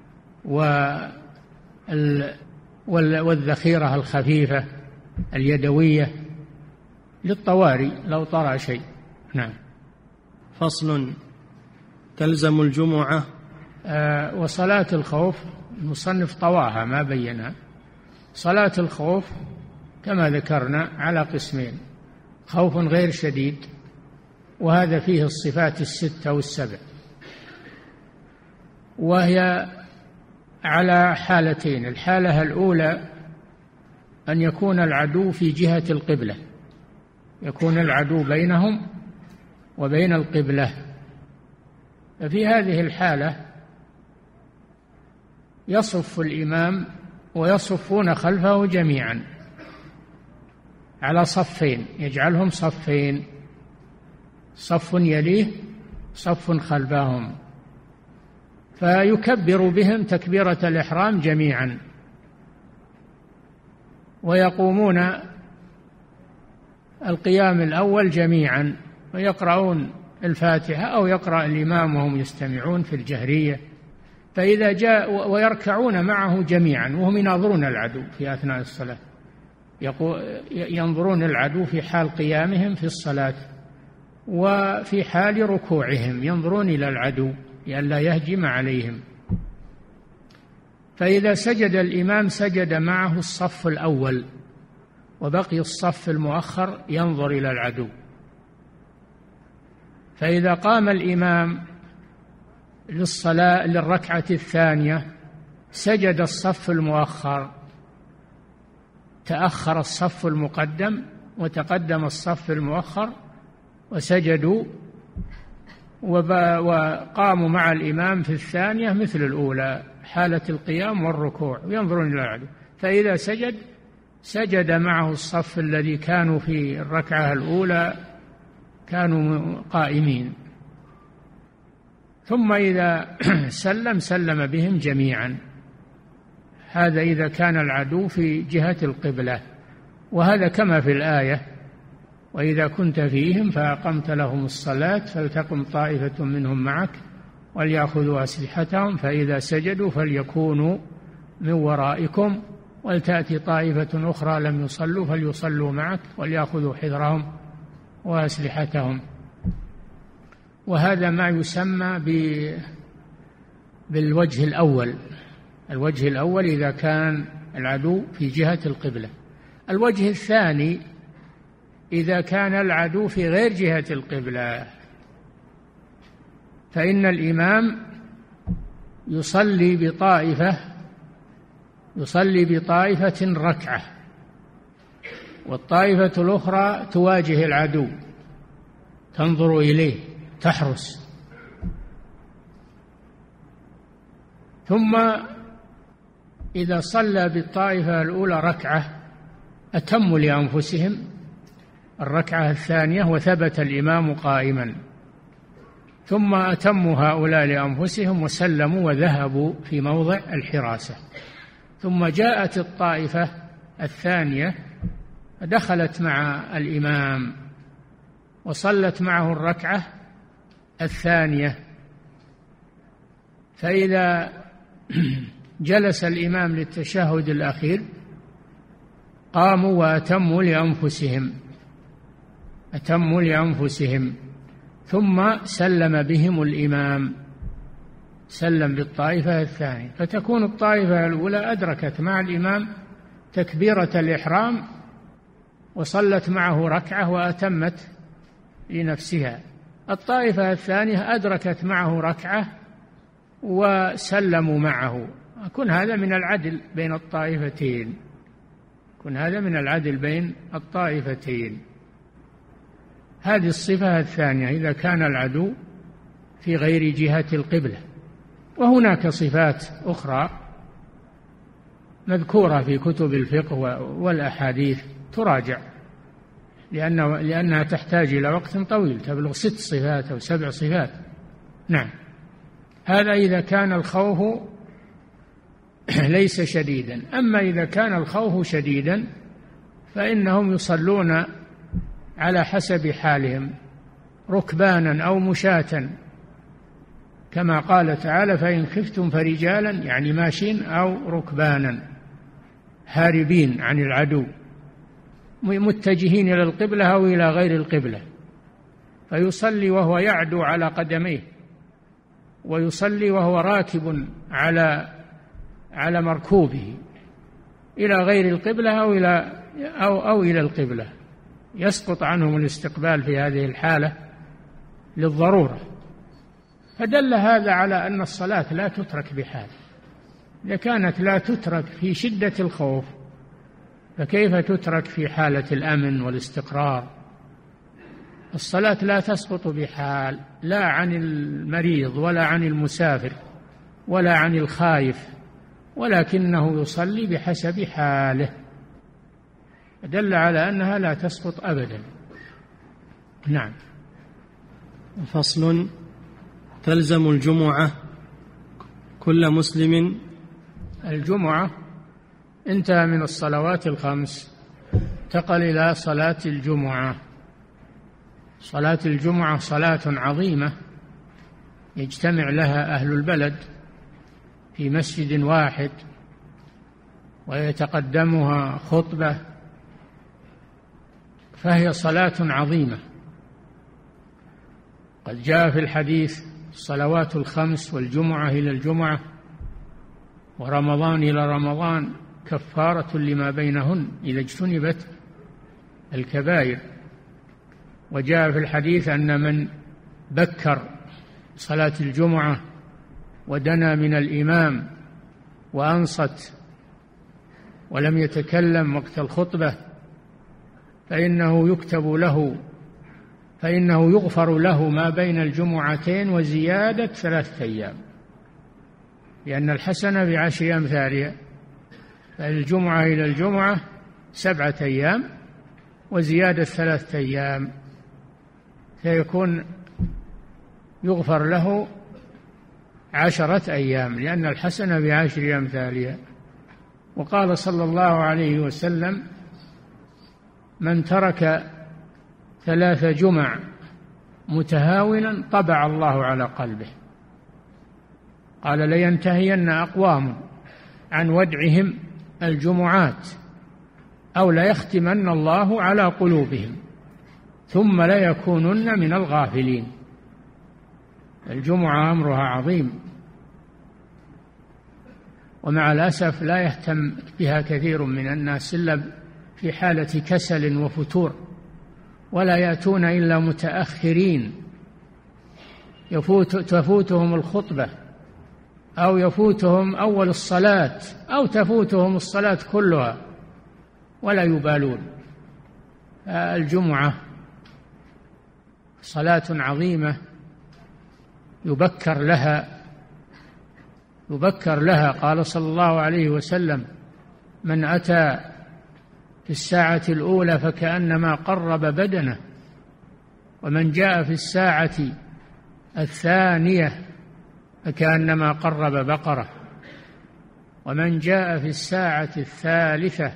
والذخيرة الخفيفة اليدوية للطوارئ لو طرأ شيء. نعم. فصل. تلزم الجمعة. آه وصلاة الخوف المصنف طواها ما بينها. صلاة الخوف كما ذكرنا على قسمين: خوف غير شديد، وهذا فيه الصفات الستة والسبع، وهي على حالتين: الحالة الأولى أن يكون العدو في جهة القبلة، يكون العدو بينهم وبين القبلة، ففي هذه الحالة يصف الإمام ويصفون خلفه جميعا على صفين، يجعلهم صفين، صف يليه صف خلفهم، فيكبر بهم تكبيرة الإحرام جميعا، ويقومون القيام الأول جميعا ويقرؤون الفاتحة أو يقرأ الإمام وهم يستمعون في الجهرية، فإذا جاء ويركعون معه جميعا وهم يناظرون العدو في أثناء الصلاة، ينظرون العدو في حال قيامهم في الصلاة وفي حال ركوعهم، ينظرون إلى العدو لئلا يهجم عليهم. فإذا سجد الإمام سجد معه الصف الأول، وبقي الصف المؤخر ينظر إلى العدو. فإذا قام الإمام للصلاة للركعة الثانية سجد الصف المؤخر، تأخر الصف المقدم وتقدم الصف المؤخر وسجدوا، وقاموا مع الإمام في الثانية مثل الأولى، حالة القيام والركوع، وينظرون إلى العدو. فإذا سجد سجد معه الصف الذي كانوا في الركعة الأولى كانوا قائمين، ثم إذا سلم سلم بهم جميعا. هذا إذا كان العدو في جهة القبلة، وهذا كما في الآية: وإذا كنت فيهم فأقمت لهم الصلاة فلتقم طائفة منهم معك وليأخذوا أسلحتهم فإذا سجدوا فليكونوا من ورائكم ولتأتي طائفة أخرى لم يصلوا فليصلوا معك وليأخذوا حذرهم وأسلحتهم. وهذا ما يسمى بالوجه الأول. الوجه الأول إذا كان العدو في جهة القبلة. الوجه الثاني إذا كان العدو في غير جهة القبلة، فإن الإمام يصلي بطائفة يصلي بطائفة ركعة، والطائفة الأخرى تواجه العدو تنظر إليه تحرس، ثم إذا صلى بالطائفة الأولى ركعة أتموا لأنفسهم الركعة الثانية وثبت الإمام قائما، ثم أتموا هؤلاء لأنفسهم وسلموا وذهبوا في موضع الحراسة. ثم جاءت الطائفة الثانية دخلت مع الإمام وصلت معه الركعة الثانية، فإذا جلس الإمام للتشهد الأخير قاموا وأتموا لأنفسهم أتموا لأنفسهم ثم سلم بهم الإمام، سلم بالطائفة الثانية، فتكون الطائفة الأولى أدركت مع الإمام تكبيرة الإحرام وصلت معه ركعة وأتمت لنفسها. الطائفة الثانية أدركت معه ركعة وسلموا معه. يكون هذا من العدل بين الطائفتين يكون هذا من العدل بين الطائفتين. هذه الصفة الثانية إذا كان العدو في غير جهة القبلة. وهناك صفات أخرى مذكورة في كتب الفقه والأحاديث تراجع لأنه لأنها تحتاج إلى وقت طويل، تبلغ ست صفات أو سبع صفات. نعم. هذا إذا كان الخوف ليس شديدا. أما إذا كان الخوف شديدا فإنهم يصلون على حسب حالهم، ركبانا أو مشاة، كما قال تعالى: فإن خفتم فرجالا، يعني ماشين أو ركبانا هاربين عن العدو، متجهين إلى القبلة أو إلى غير القبلة، فيصلي وهو يعدو على قدميه، ويصلي وهو راكب على على مركوبه إلى غير القبلة أو إلى أو أو إلى القبلة، يسقط عنهم الاستقبال في هذه الحالة للضرورة. فدل هذا على أن الصلاة لا تترك بحال. إذا كانت لا تترك في شدة الخوف، فكيف تترك في حالة الأمن والاستقرار؟ الصلاة لا تسقط بحال، لا عن المريض ولا عن المسافر ولا عن الخائف، ولكنه يصلي بحسب حاله، دل على أنها لا تسقط أبدا. نعم. فصل: تلزم الجمعة كل مسلم. الجمعة انتهى من الصلوات الخمس، انتقل إلى صلاة الجمعة. صلاة الجمعة صلاة عظيمة يجتمع لها أهل البلد في مسجد واحد ويتقدمها خطبة، فهي صلاة عظيمة. قد جاء في الحديث: الصلوات الخمس والجمعة إلى الجمعة ورمضان إلى رمضان كفارة لما بينهن إذا اجتنبت الكبائر. وجاء في الحديث أن من بكر صلاة الجمعة ودنا من الإمام وأنصت ولم يتكلم وقت الخطبة فإنه يكتب له فإنه يغفر له ما بين الجمعتين وزيادة ثلاثة أيام، لأن الحسنة بعشر أمثالها، فالجمعة إلى الجمعة سبعة أيام وزيادة ثلاثة أيام، فيكون يغفر له عشرة أيام، لأن الحسنة بعشر أمثالها. وقال صلى الله عليه وسلم: من ترك ثلاث جمع متهاونا طبع الله على قلبه. قال: لينتهين أقوام عن ودعهم الجمعات أو ليختمن الله على قلوبهم ثم ليكونن من الغافلين. الجمعة أمرها عظيم، ومع الأسف لا يهتم بها كثير من الناس إلا في حالة كسل وفتور، ولا يأتون إلا متأخرين، يفوت تفوتهم الخطبة أو يفوتهم أول الصلاة أو تفوتهم الصلاة كلها ولا يبالون. الجمعة صلاة عظيمة يبكر لها يبكر لها قال صلى الله عليه وسلم: من أتى في الساعة الأولى فكأنما قرب بدنه، ومن جاء في الساعة الثانية فكأنما قرب بقرة، ومن جاء في الساعة الثالثة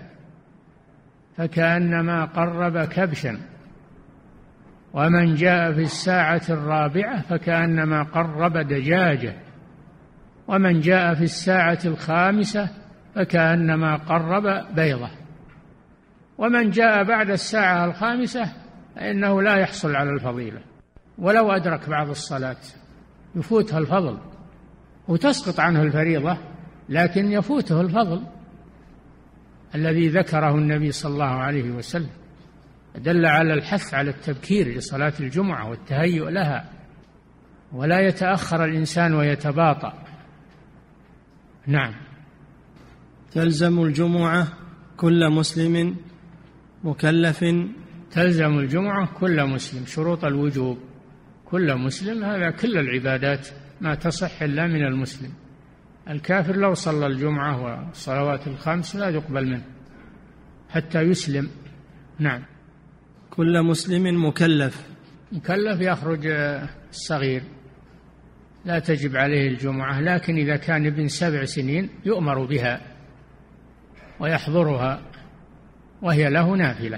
فكأنما قرب كبشا، ومن جاء في الساعة الرابعة فكأنما قرب دجاجة، ومن جاء في الساعة الخامسة فكأنما قرب بيضة، ومن جاء بعد الساعة الخامسة فإنه لا يحصل على الفضيلة ولو أدرك بعض الصلاة، يفوتها الفضل وتسقط عنه الفريضة، لكن يفوته الفضل الذي ذكره النبي صلى الله عليه وسلم. دل على الحث على التبكير لصلاة الجمعة والتهيؤ لها، ولا يتأخر الإنسان ويتباطأ. نعم. تلزم الجمعة كل مسلم مكلف. تلزم الجمعة كل مسلم، شروط الوجوب كل مسلم، هذا كل العبادات ما تصح إلا من المسلم. الكافر لو صلى الجمعة والصلوات الخمس لا يقبل منه حتى يسلم. نعم. كل مسلم مكلف. مكلف يخرج الصغير لا تجب عليه الجمعة، لكن إذا كان ابن سبع سنين يؤمر بها ويحضرها وهي له نافلة.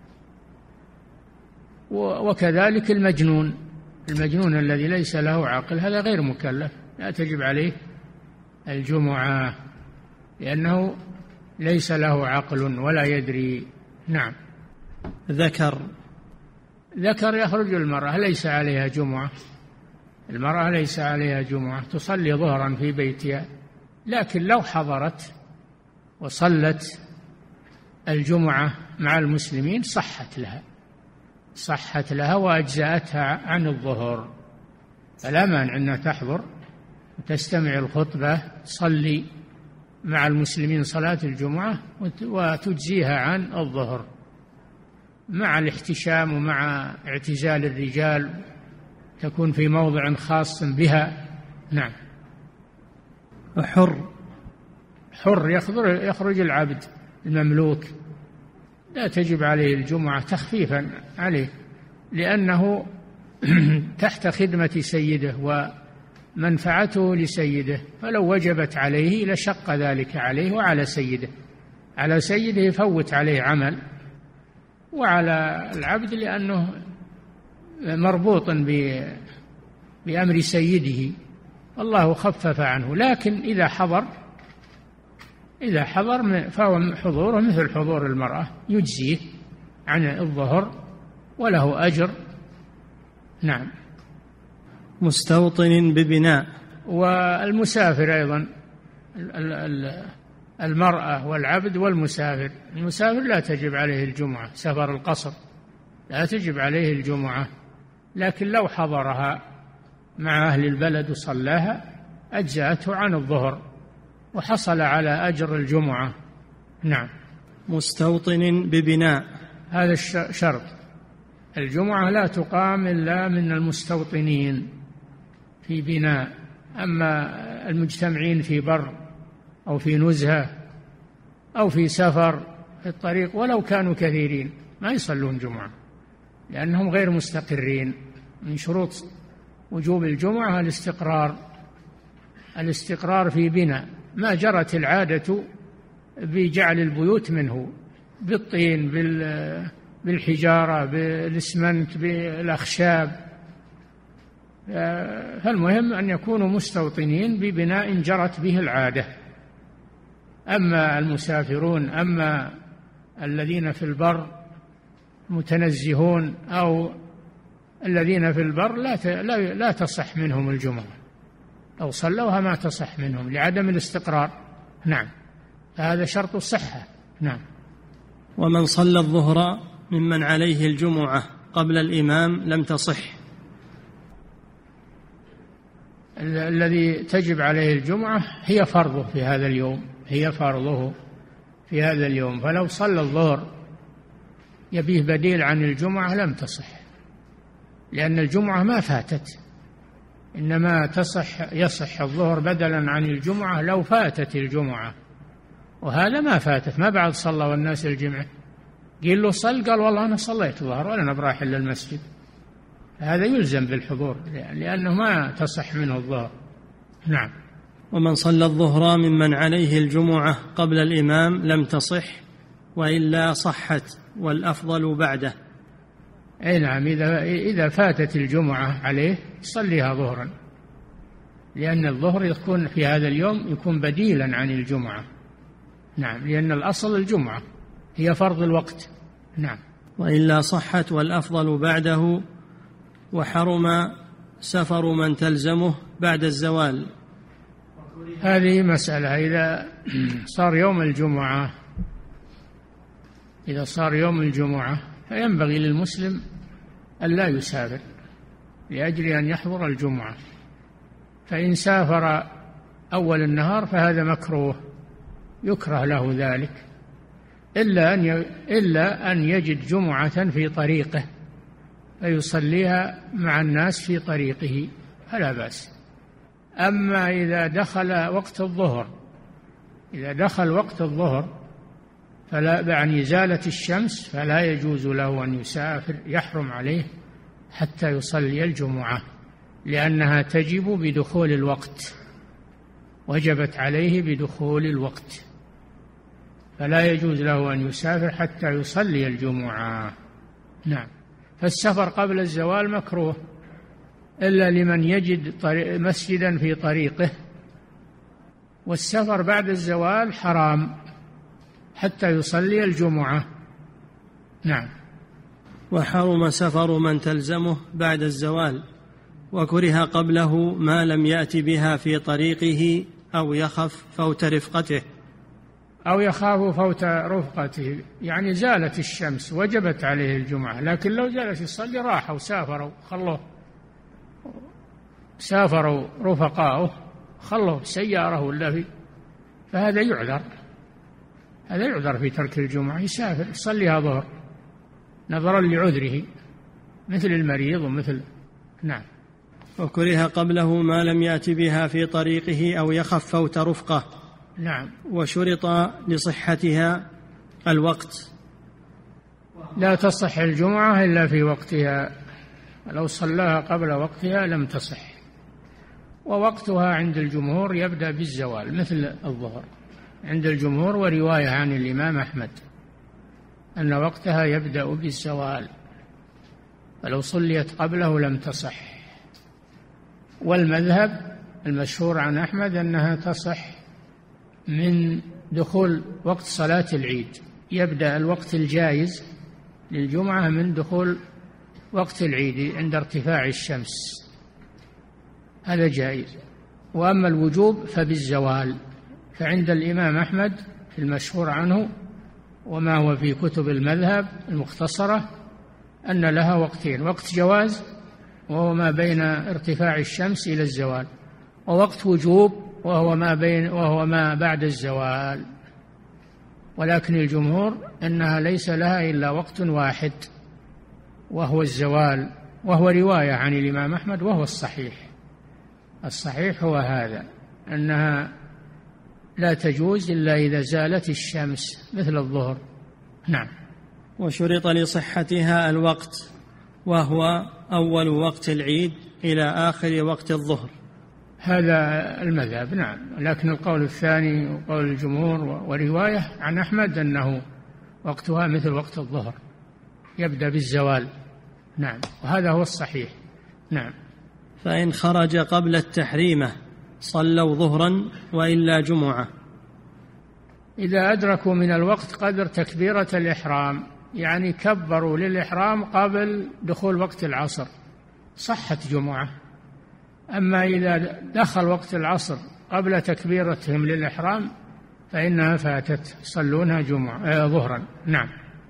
وكذلك المجنون المجنون الذي ليس له عقل هذا غير مكلف، لا تجب عليه الجمعة لأنه ليس له عقل ولا يدري. نعم. ذكر ذكر يخرج المرأة ليس عليها جمعة، المرأة ليس عليها جمعة، تصلي ظهرا في بيتها، لكن لو حضرت وصلت الجمعة مع المسلمين صحت لها صحت لها وأجزأتها عن الظهر، فلا مانع أنها تحضر وتستمع الخطبة، تصلي مع المسلمين صلاة الجمعة وتجزيها عن الظهر مع الاحتشام ومع اعتزال الرجال، تكون في موضع خاص بها. نعم. حر حر يخرج العبد المملوك لا تجب عليه الجمعة تخفيفا عليه، لأنه تحت خدمة سيده ومنفعته لسيده، فلو وجبت عليه لشق ذلك عليه وعلى سيده. على سيده يفوت عليه عمل، وعلى العبد لأنه مربوط بأمر سيده الله خفف عنه. لكن إذا حضر إذا حضر فهو حضوره مثل حضور المرأة، يجزيه عن الظهر وله أجر. نعم. مستوطن ببناء. والمسافر أيضا، المرأة والعبد والمسافر. المسافر لا تجب عليه الجمعة، سفر القصر لا تجب عليه الجمعة، لكن لو حضرها مع أهل البلد وصلاها أجزأته عن الظهر وحصل على أجر الجمعة. نعم. مستوطن ببناء. هذا الشرط، الجمعة لا تقام إلا من المستوطنين في بناء، أما المجتمعين في بر أو في نزهة أو في سفر في الطريق ولو كانوا كثيرين ما يصلون جمعة لأنهم غير مستقرين. من شروط وجوب الجمعة الاستقرار الاستقرار في بناء، ما جرت العادة بجعل البيوت منه بالطين بالحجارة بالإسمنت بالأخشاب، فالمهم أن يكونوا مستوطنين ببناء جرت به العادة. أما المسافرون أما الذين في البر متنزهون أو الذين في البر لا لا تصح منهم الجمعة، أو صلوها ما تصح منهم لعدم الاستقرار. نعم. هذا شرط الصحة. نعم. ومن صلى الظهر ممن عليه الجمعة قبل الإمام لم تصح. الذي تجب عليه الجمعة هي فرضه في هذا اليوم هي فرضه في هذا اليوم، فلو صلى الظهر يبيه بديل عن الجمعة لم تصح، لأن الجمعة ما فاتت، إنما تصح يصح الظهر بدلا عن الجمعة لو فاتت الجمعة، وهذا ما فاتت، ما بعد صلى والناس الجمعة قيل له صل قال والله أنا صليت الظهر ولا أنا براح إلا المسجد، هذا يلزم بالحضور لأنه ما تصح منه الظهر. نعم. ومن صلى الظهر ممن عليه الجمعة قبل الإمام لم تصح وإلا صحت والأفضل بعده. أي نعم. إذا إذا فاتت الجمعة عليه صليها ظهرا، لأن الظهر يكون في هذا اليوم يكون بديلا عن الجمعة. نعم. لأن الأصل الجمعة هي فرض الوقت. نعم. وإلا صحت والأفضل بعده. وحرم سفر من تلزمه بعد الزوال. هذه مسألة. إذا صار يوم الجمعة إذا صار يوم الجمعة فينبغي للمسلم أن لا يسافر لأجل أن يحضر الجمعة، فإن سافر أول النهار فهذا مكروه يكره له ذلك، إلا أن إلا أن يجد جمعة في طريقه فيصليها مع الناس في طريقه فلا بأس. أما إذا دخل وقت الظهر إذا دخل وقت الظهر فلا يعني زالت الشمس فلا يجوز له أن يسافر، يحرم عليه حتى يصلي الجمعة، لأنها تجب بدخول الوقت، وجبت عليه بدخول الوقت، فلا يجوز له أن يسافر حتى يصلي الجمعة. نعم. فالسفر قبل الزوال مكروه إلا لمن يجد مسجدا في طريقه، والسفر بعد الزوال حرام حتى يصلي الجمعة. نعم. وحرم سفر من تلزمه بعد الزوال، وكره قبله ما لم يأت بها في طريقه أو يخف فوت رفقته. أو يخاف فوت رفقته يعني زالت الشمس وجبت عليه الجمعة، لكن لو جلس يصلي راحوا سافروا خلوه سافروا رفقاؤه خلوه سيارة ولا في، فهذا يعذر، هذا يعذر في ترك الجمعة، يسافر يصليها ظهر نظرا لعذره مثل المريض ومثل. نعم. وكره قبله ما لم يأت بها في طريقه أو يخف فوت رفقه. نعم. وشرط لصحتها الوقت. لا تصح الجمعة إلا في وقتها، لو صلاها قبل وقتها لم تصح. ووقتها عند الجمهور يبدأ بالزوال مثل الظهر عند الجمهور، ورواية عن الإمام أحمد أن وقتها يبدأ بالزوال، فلو صليت قبله لم تصح. والمذهب المشهور عن أحمد أنها تصح من دخول وقت صلاة العيد، يبدأ الوقت الجائز للجمعة من دخول وقت العيد عند ارتفاع الشمس، هذا جائز. وأما الوجوب فبالزوال، فعند الإمام أحمد في المشهور عنه وما هو في كتب المذهب المختصرة أن لها وقتين، وقت جواز وهو ما بين ارتفاع الشمس إلى الزوال، ووقت وجوب وهو ما بين وهو ما بعد الزوال. ولكن الجمهور أنها ليس لها إلا وقت واحد وهو الزوال، وهو رواية عن الإمام أحمد وهو الصحيح. الصحيح هو هذا، أنها لا تجوز إلا إذا زالت الشمس مثل الظهر. نعم. وشرط لصحتها الوقت، وهو أول وقت العيد إلى آخر وقت الظهر، هذا المذهب. نعم. لكن القول الثاني وقول الجمهور ورواية عن أحمد أنه وقتها مثل وقت الظهر يبدأ بالزوال. نعم. وهذا هو الصحيح. نعم. فإن خرج قبل التحريمة صلوا ظهرا وإلا جمعة. إذا أدركوا من الوقت قدر تكبيرة الإحرام، يعني كبروا للإحرام قبل دخول وقت العصر، صحت جمعة. أما إذا دخل وقت العصر قبل تكبيرتهم للإحرام فإنها فاتت، يصلونها جمعة آه ظهرا. نعم.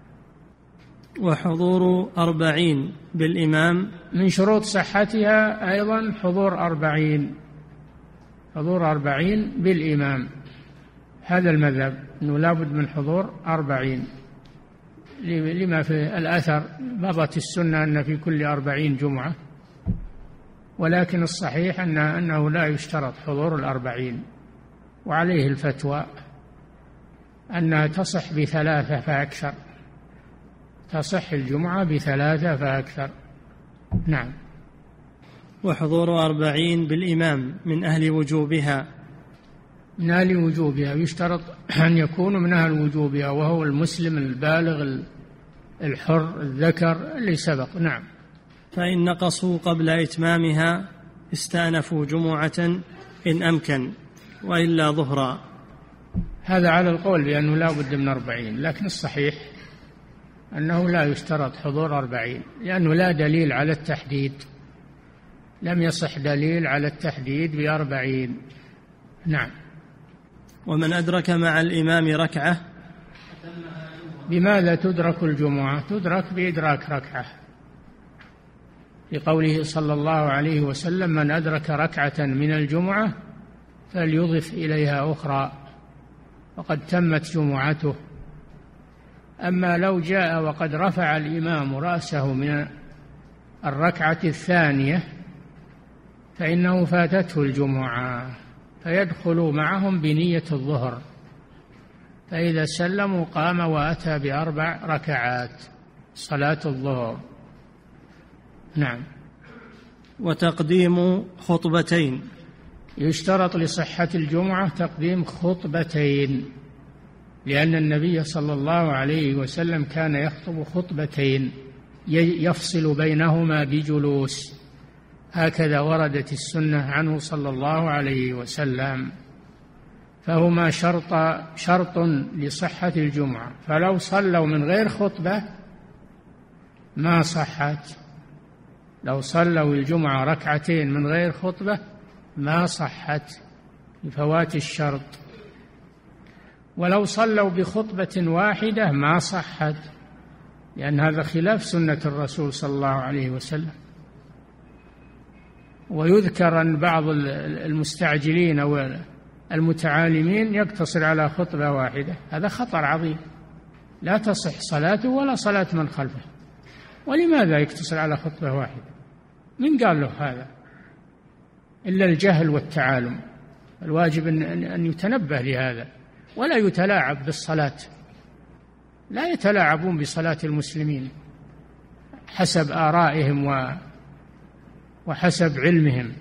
وحضور أربعين بالإمام، من شروط صحتها أيضا حضور أربعين، حضور أربعين بالإمام، هذا المذهب أنه لابد من حضور أربعين، لما في الأثر مضت السنة أن في كل أربعين جمعة، ولكن الصحيح أن أنه لا يشترط حضور الأربعين، وعليه الفتوى أنها تصح بثلاثة فأكثر، تصح الجمعة بثلاثة فأكثر. نعم. وحضور أربعين بالإمام من أهل وجوبها، من أهل وجوبها، يشترط أن يكونوا من أهل وجوبها، وهو المسلم البالغ الحر الذكر اللي سبق. نعم. فإن نقصوا قبل إتمامها استأنفوا جمعة إن أمكن، وإلا ظهرا. هذا على القول بأنه لا بد من أربعين، لكن الصحيح أنه لا يشترط حضور أربعين، لأنه لا دليل على التحديد، لم يصح دليل على التحديد بأربعين. نعم. ومن أدرك مع الإمام ركعة. بماذا تدرك الجمعة؟ تدرك بإدراك ركعة، لقوله صلى الله عليه وسلم: من أدرك ركعة من الجمعة فليضف إليها أخرى وقد تمت جمعته. أما لو جاء وقد رفع الإمام رأسه من الركعة الثانية فإنه فاتته الجمعة، فيدخل معهم بنية الظهر، فإذا سلموا قام وأتى بأربع ركعات صلاة الظهر. نعم. وتقديم خطبتين، يشترط لصحة الجمعة تقديم خطبتين، لأن النبي صلى الله عليه وسلم كان يخطب خطبتين يفصل بينهما بجلوس، هكذا وردت السنة عنه صلى الله عليه وسلم، فهما شرط شرط لصحة الجمعة، فلو صلوا من غير خطبة ما صحت، لو صلوا الجمعة ركعتين من غير خطبة ما صحت لفوات الشرط، ولو صلوا بخطبة واحدة ما صحت، لأن هذا خلاف سنة الرسول صلى الله عليه وسلم. ويذكر أن بعض المستعجلين أو المتعالمين يقتصر على خطبة واحدة، هذا خطر عظيم، لا تصح صلاته ولا صلاة من خلفه. ولماذا يقتصر على خطبة واحدة؟ من قال له هذا؟ إلا الجهل والتعالم. الواجب أن يتنبه لهذا ولا يتلاعب بالصلاة، لا يتلاعبون بصلاة المسلمين حسب آرائهم وحسب علمهم،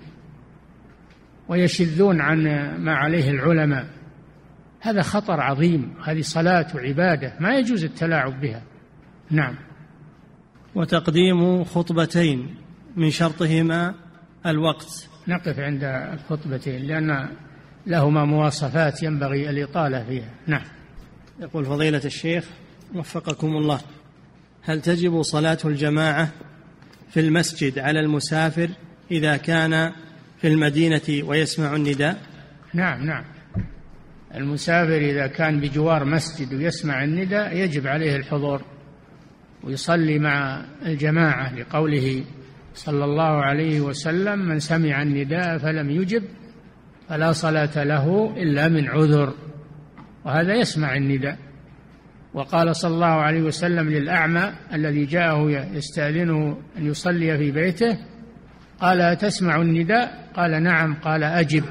ويشذون عن ما عليه العلماء، هذا خطر عظيم، هذه صلاة وعبادة ما يجوز التلاعب بها. نعم. وتقديم خطبتين من شرطهما الوقت. نقف عند الخطبتين لأن لهما مواصفات ينبغي الإطالة فيها. نعم. يقول فضيلة الشيخ وفقكم الله: هل تجب صلاة الجماعة في المسجد على المسافر إذا كان في المدينة ويسمع النداء؟ نعم نعم، المسافر إذا كان بجوار مسجد ويسمع النداء يجب عليه الحضور ويصلي مع الجماعة، لقوله صلى الله عليه وسلم: من سمع النداء فلم يجب فلا صلاة له إلا من عذر، وهذا يسمع النداء. وقال صلى الله عليه وسلم للأعمى الذي جاءه يستأذنه أن يصلي في بيته، قال: أتسمع النداء؟ قال: نعم. قال: أجب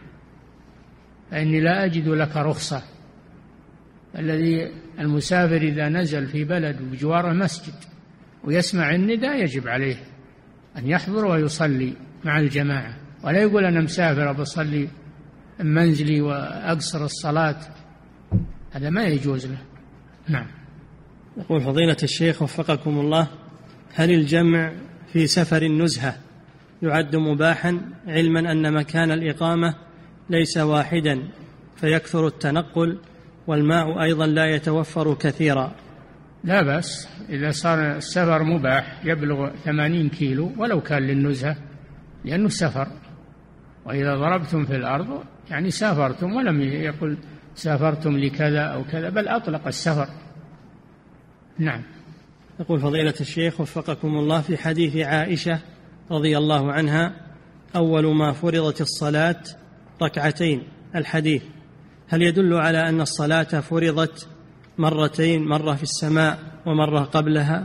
فإني لا أجد لك رخصة. الذي المسافر إذا نزل في بلد بجوار مسجد ويسمع النداء يجب عليه أن يحضر ويصلي مع الجماعة، ولا يقول أنا مسافر بصلي منزلي وأقصر الصلاة، هذا ما يجوز له. نعم. يقول فضيلة الشيخ وفقكم الله: هل الجمع في سفر النزهة يعد مباحا، علما أن مكان الإقامة ليس واحدا فيكثر التنقل والماء أيضا لا يتوفر كثيرا؟ لا بأس إذا صار السفر مباح يبلغ ثمانين كيلو ولو كان للنزهة، لأنه سفر، وإذا ضربتم في الأرض يعني سافرتم، ولم يقل سافرتم لكذا أو كذا، بل أطلق السفر. نعم. يقول فضيلة الشيخ وفقكم الله: في حديث عائشة رضي الله عنها: أول ما فرضت الصلاة ركعتين، الحديث هل يدل على أن الصلاة فرضت مرتين، مرة في السماء ومرة قبلها؟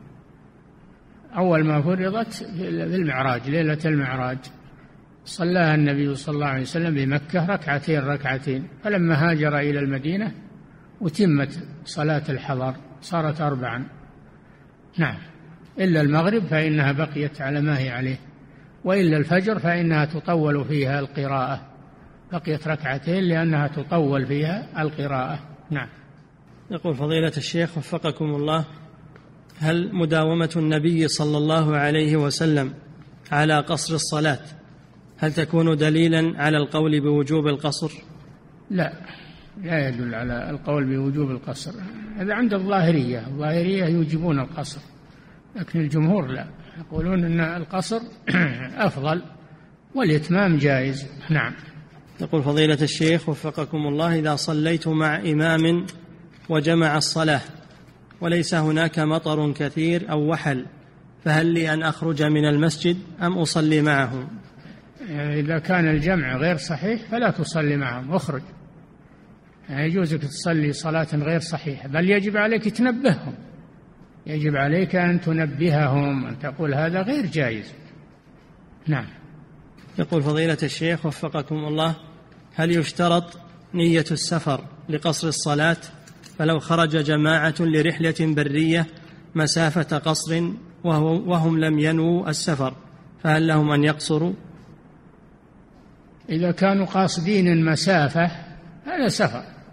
أول ما فرضت في المعراج، ليلة المعراج صلاها النبي صلى الله عليه وسلم بمكة ركعتين ركعتين، فلما هاجر إلى المدينة وتمت صلاة الحضر صارت أربعا. نعم، إلا المغرب فإنها بقيت على ما هي عليه، وإلا الفجر فإنها تطول فيها القراءة، بقيت ركعتين لأنها تطول فيها القراءة. نعم. يقول فضيلة الشيخ وفقكم الله: هل مداومة النبي صلى الله عليه وسلم على قصر الصلاة هل تكون دليلا على القول بوجوب القصر؟ لا، لا يدل على القول بوجوب القصر، هذا عند الظاهرية، الظاهرية يوجبون القصر، لكن الجمهور لا، يقولون أن القصر أفضل والإتمام جائز. نعم. يقول فضيلة الشيخ وفقكم الله: إذا صليت مع إمام وجمع الصلاة وليس هناك مطر كثير أو وحل، فهل لي أن أخرج من المسجد أم أصلي معهم؟ إذا كان الجمع غير صحيح فلا تصلي معهم، اخرج، يعني يجوزك تصلي صلاة غير صحيحة، بل يجب عليك تنبههم، يجب عليك أن تنبههم، أن تقول هذا غير جائز. نعم. يقول فضيلة الشيخ وفقكم الله: هل يشترط نية السفر لقصر الصلاة؟ فلو خرج جماعة لرحلة برية مسافة قصر وهم لم ينووا السفر فهل لهم أن يقصروا؟ إذا كانوا قاصدين المسافة هذا سفر،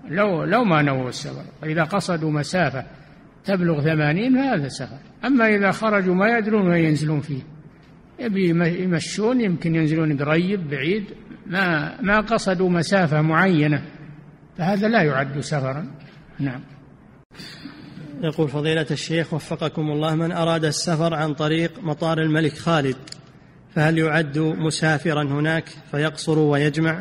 لو لو ما نووا السفر. إذا قصدوا مسافة تبلغ ثمانين فهذا سفر. أما إذا خرجوا ما يدرون وين ينزلون فيه، يبي يمشون، يمكن ينزلون قريب بعيد، ما ما قصدوا مسافة معينة، فهذا لا يعد سفرا. نعم. يقول فضيلة الشيخ وفقكم الله: من أراد السفر عن طريق مطار الملك خالد فهل يعد مسافرا هناك فيقصر ويجمع؟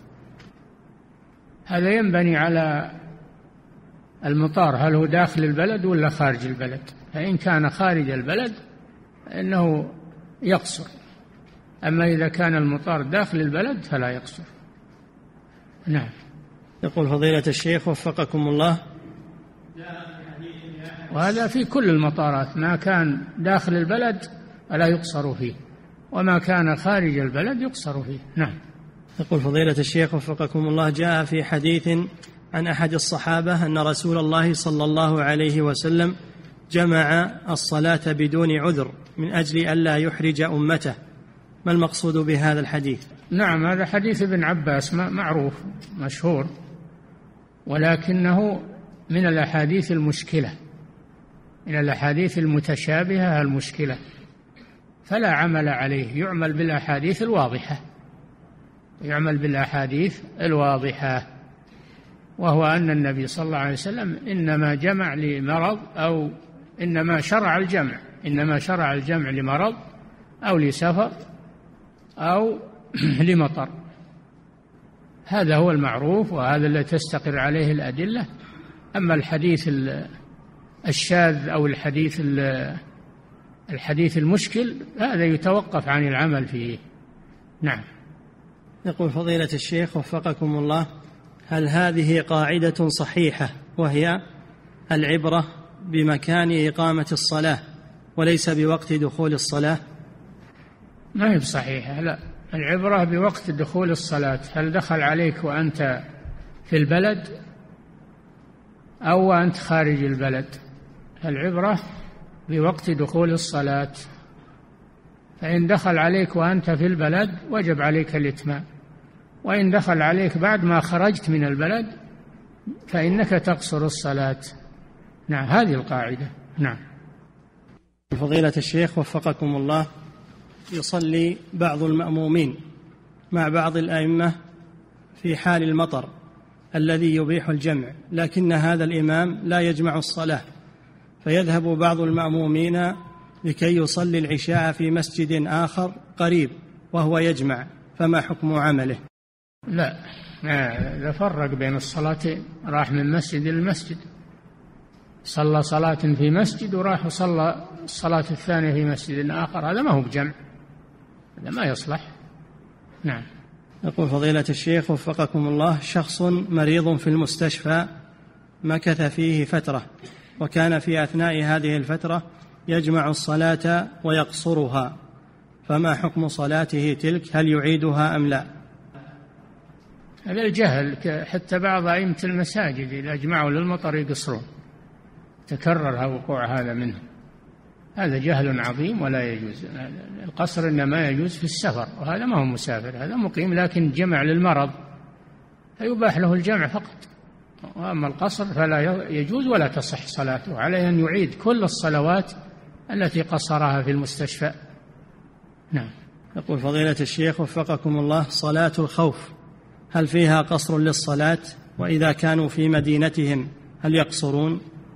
هذا ينبني على المطار، هل هو داخل البلد ولا خارج البلد. فإن كان خارج البلد فإنه يقصر، أما إذا كان المطار داخل البلد فلا يقصر. نعم. يقول فضيلة الشيخ وفقكم الله: وهذا في كل المطارات، ما كان داخل البلد فلا يقصر فيه، وما كان خارج البلد يقصر فيه. نعم. يقول فضيلة الشيخ وفقكم الله: جاء في حديث عن أحد الصحابة أن رسول الله صلى الله عليه وسلم جمع الصلاة بدون عذر من أجل ألا يحرج أمته، ما المقصود بهذا الحديث؟ نعم، هذا حديث ابن عباس معروف مشهور، ولكنه من الأحاديث المشكلة، من الأحاديث المتشابهة المشكلة، فلا عمل عليه، يعمل بالأحاديث الواضحة، يعمل بالأحاديث الواضحة، وهو أن النبي صلى الله عليه وسلم إنما جمع لمرض، أو إنما شرع الجمع إنما شرع الجمع لمرض أو لسفر أو لمطر. هذا هو المعروف، وهذا الذي تستقر عليه الأدلة. أما الحديث الشاذ أو الحديث الحديث المشكل هذا يتوقف عن العمل فيه. نعم. يقول فضيلة الشيخ وفقكم الله: هل هذه قاعدة صحيحة، وهي العبرة بمكان إقامة الصلاة وليس بوقت دخول الصلاة؟ ما هي بصحيحة، لا، العبرة بوقت دخول الصلاة، هل دخل عليك وأنت في البلد أو وأنت خارج البلد، العبرة بوقت دخول الصلاة. فإن دخل عليك وأنت في البلد وجب عليك الإتمام، وإن دخل عليك بعد ما خرجت من البلد فإنك تقصر الصلاة. نعم، هذه القاعدة. نعم. فضيلة الشيخ وفقكم الله: يصلي بعض المأمومين مع بعض الأئمة في حال المطر الذي يبيح الجمع، لكن هذا الإمام لا يجمع الصلاة، فيذهب بعض المأمومين لكي يصلي العشاء في مسجد آخر قريب وهو يجمع، فما حكم عمله؟ لا، إذا فرق بين الصلاتين، راح من مسجد للمسجد، صلى صلاة في مسجد وراح وصلى الصلاة الثانية في مسجد آخر، هذا ما هو بجمع، هذا ما يصلح. نعم. يقول فضيلة الشيخ وفقكم الله: شخص مريض في المستشفى مكث فيه فترة، وكان في أثناء هذه الفترة يجمع الصلاة ويقصرها، فما حكم صلاته تلك؟ هل يعيدها أم لا؟ هذا الجهل، حتى بعض أئمة المساجد إذا أجمعوا للمطر يقصرون، تكرر وقوع هذا منه، هذا جهل عظيم ولا يجوز. القصر إنما يجوز في السفر، وهذا ما هو مسافر، هذا مقيم لكن جمع للمرض فيباح له الجمع فقط، وأما القصر فلا يجوز ولا تصح صلاته، عليه أن يعيد كل الصلوات التي قصرها في المستشفى. نعم. يقول فضيلة الشيخ وفقكم الله: صلاة الخوف هل فيها قصر للصلاة؟ وإذا كانوا في مدينتهم هل يقصرون؟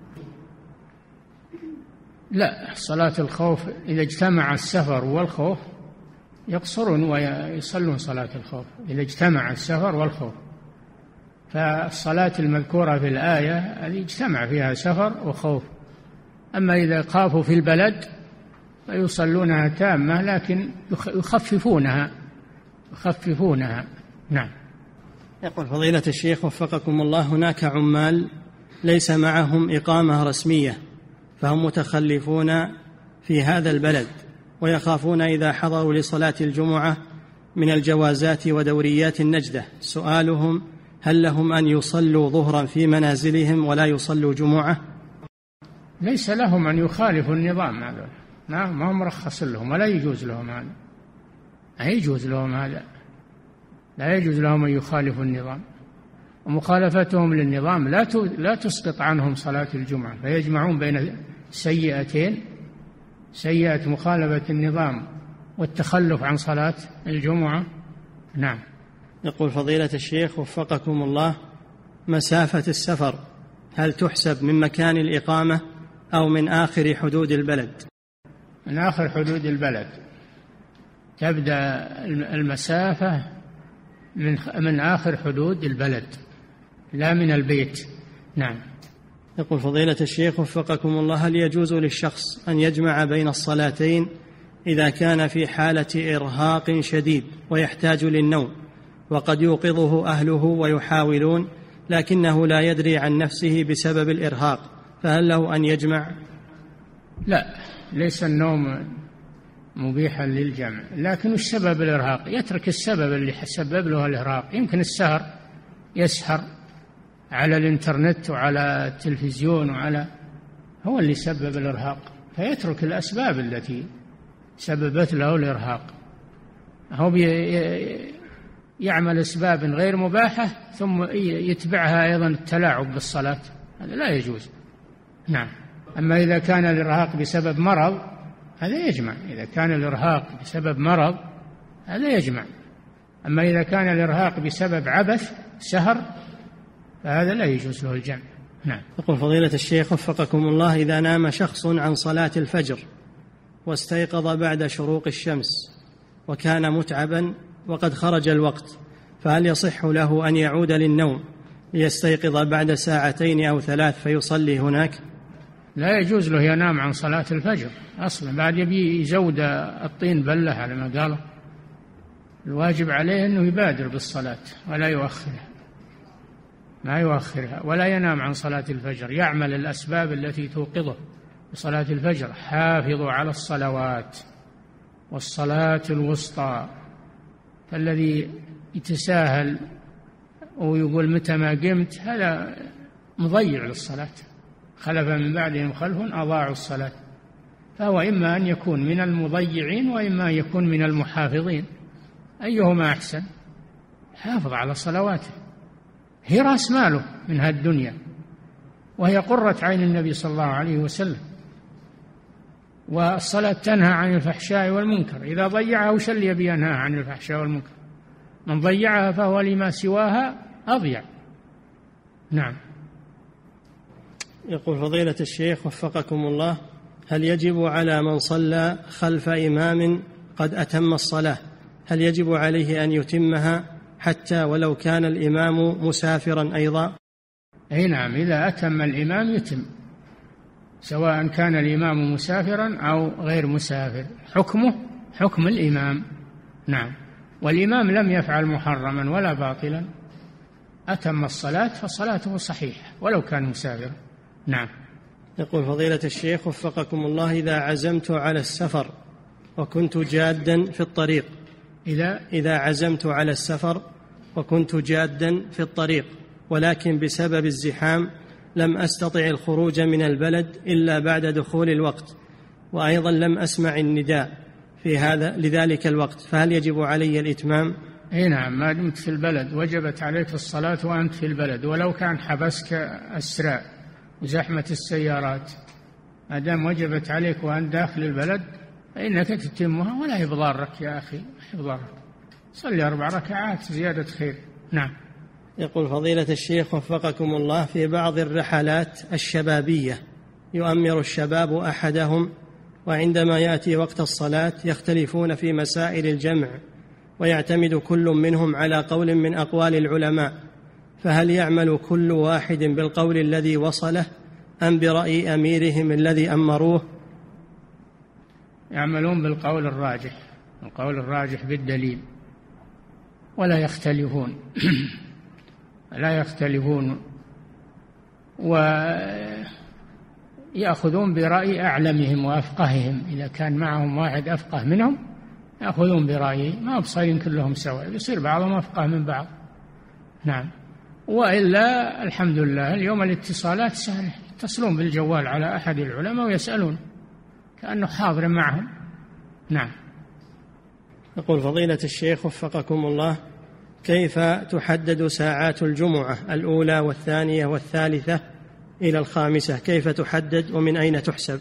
لا، صلاة الخوف إذا اجتمع السفر والخوف يقصرون ويصلون صلاة الخوف، إذا اجتمع السفر والخوف. فالصلاة المذكورة في الآية هذه اجتمع فيها سفر وخوف، أما إذا خافوا في البلد فيصلونها تامة، لكن يخففونها يخففونها. نعم. يقول فضيلة الشيخ وفقكم الله: هناك عمال ليس معهم إقامة رسمية، فهم متخلفون في هذا البلد، ويخافون إذا حضروا لصلاة الجمعة من الجوازات ودوريات النجدة. سؤالهم: هل لهم أن يصلوا ظهرا في منازلهم ولا يصلوا جمعة؟ ليس لهم أن يخالفوا النظام، هذا ما هم مرخص لهم، ولا يجوز لهم هذا، لا يجوز لهم هذا، لا يجوز لهم أن يخالفوا النظام. ومخالفتهم للنظام لا لا تسقط عنهم صلاة الجمعة، فيجمعون بين سيئتين، سيئة مخالفة النظام والتخلف عن صلاة الجمعة. نعم. يقول فضيلة الشيخ وفقكم الله: مسافة السفر هل تحسب من مكان الإقامة أو من آخر حدود البلد؟ من آخر حدود البلد، تبدأ المسافة من من آخر حدود البلد لا من البيت. نعم. يقول فضيلة الشيخ وفقكم الله: هل يجوز للشخص أن يجمع بين الصلاتين إذا كان في حالة إرهاق شديد ويحتاج للنوم وقد يوقظه أهله ويحاولون لكنه لا يدري عن نفسه بسبب الإرهاق، فهل له أن يجمع؟ لا، ليس النوم مبيحا للجمع، لكن السبب الإرهاق، يترك السبب اللي سبب له الإرهاق. يمكن السهر، يسهر على الإنترنت وعلى التلفزيون وعلى هو اللي سبب الإرهاق، فيترك الأسباب التي سببت له الإرهاق. هو يعمل أسباب غير مباحة ثم يتبعها أيضا التلاعب بالصلاة، هذا لا يجوز. نعم. أما إذا كان الإرهاق بسبب مرض هذا يجمع، إذا كان الإرهاق بسبب مرض هذا يجمع. أما إذا كان الإرهاق بسبب عبث سهر فهذا لا يجوز له الجمع. نعم. يقول فضيلة الشيخ وفقكم الله: إذا نام شخص عن صلاة الفجر واستيقظ بعد شروق الشمس وكان متعبا وقد خرج الوقت، فهل يصح له أن يعود للنوم ليستيقظ بعد ساعتين أو ثلاث فيصلي هناك؟ لا يجوز له ينام عن صلاة الفجر أصلا، بعد يبي يزود الطين بلة على ما قاله. الواجب عليه أنه يبادر بالصلاة ولا يؤخرها، ما يؤخرها ولا ينام عن صلاة الفجر، يعمل الأسباب التي توقظه بصلاة الفجر. حافظوا على الصلوات والصلاة الوسطى. فالذي يتساهل ويقول متى ما قمت هذا مضيع للصلاة. خلف من بعدهم خلف أضاعوا الصلاة، فهو إما أن يكون من المضيعين وإما أن يكون من المحافظين، أيهما أحسن؟ حافظ على صلواته، هي رأس ماله من هذه الدنيا وهي قرة عين النبي صلى الله عليه وسلم. والصلاة تنهى عن الفحشاء والمنكر، إذا ضيعها وش اللي يبي ينهى عن الفحشاء والمنكر؟ من ضيعها فهو لما سواها أضيع. نعم. يقول فضيلة الشيخ وفقكم الله: هل يجب على من صلى خلف إمام قد أتم الصلاة، هل يجب عليه أن يتمها حتى ولو كان الإمام مسافرا أيضا؟ أي نعم، إذا أتم الإمام يتم، سواء كان الإمام مسافرا أو غير مسافر، حكمه حكم الإمام. نعم. والإمام لم يفعل محرما ولا باطلا، أتم الصلاة فصلاته صحيحة ولو كان مسافرا. نعم. يقول فضيلة الشيخ وفقكم الله: إذا عزمت على السفر وكنت جادا في الطريق إذا إذا عزمت على السفر وكنت جادا في الطريق ولكن بسبب الزحام لم أستطع الخروج من البلد إلا بعد دخول الوقت، وأيضا لم أسمع النداء في هذا لذلك الوقت، فهل يجب علي الإتمام؟ أي نعم، ما دمت في البلد وجبت عليك الصلاة وأنت في البلد، ولو كان حبسك أسراء وزحمة السيارات، ما دام وجبت عليك وأنت داخل البلد فإنك تتمها ولا يضارك يا أخي، يضارك، صلي أربع ركعات زيادة خير. نعم. يقول فضيلة الشيخ وفقكم الله: في بعض الرحلات الشبابية يؤمر الشباب أحدهم، وعندما يأتي وقت الصلاة يختلفون في مسائل الجمع ويعتمد كل منهم على قول من أقوال العلماء، فهل يعمل كل واحد بالقول الذي وصله أم برأي أميرهم الذي أمروه؟ يعملون بالقول الراجح، القول الراجح بالدليل، ولا يختلفون لا يختلفون ويأخذون برأي أعلمهم وأفقههم. إذا كان معهم واحد أفقه منهم يأخذون برأيه، ما بصيرين كلهم سواء، يصير بعضهم أفقه من بعض. نعم. وإلا الحمد لله اليوم الاتصالات سهلة، يتصلون بالجوال على أحد العلماء ويسألون كأنه حاضر معهم. نعم. يقول فضيلة الشيخ وفقكم الله: كيف تحدد ساعات الجمعة الأولى والثانية والثالثة إلى الخامسة؟ كيف تحدد ومن أين تحسب؟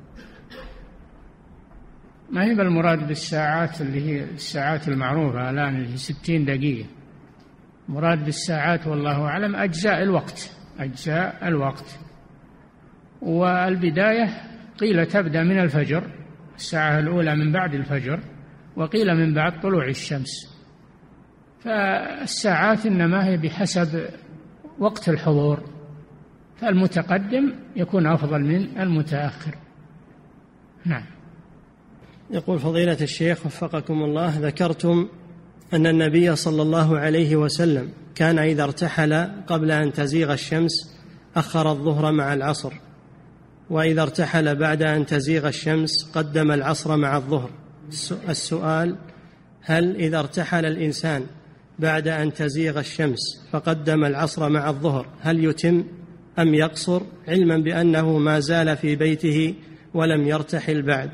ما هي بالمراد بالساعات اللي هي الساعات المعروفة الآن اللي هي ستين دقيقة. مراد بالساعات والله أعلم أجزاء الوقت، أجزاء الوقت. والبداية قيل تبدأ من الفجر، الساعة الأولى من بعد الفجر، وقيل من بعد طلوع الشمس. فالساعات إنما هي بحسب وقت الحضور، فالمتقدم يكون أفضل من المتأخر. نعم. يقول فضيلة الشيخ وفقكم الله، ذكرتم أن النبي صلى الله عليه وسلم كان إذا ارتحل قبل أن تزيغ الشمس أخر الظهر مع العصر، وإذا ارتحل بعد أن تزيغ الشمس قدم العصر مع الظهر. السؤال: هل إذا ارتحل الإنسان بعد أن تزيغ الشمس فقدم العصر مع الظهر هل يتم أم يقصر، علما بأنه ما زال في بيته ولم يرتحل بعد؟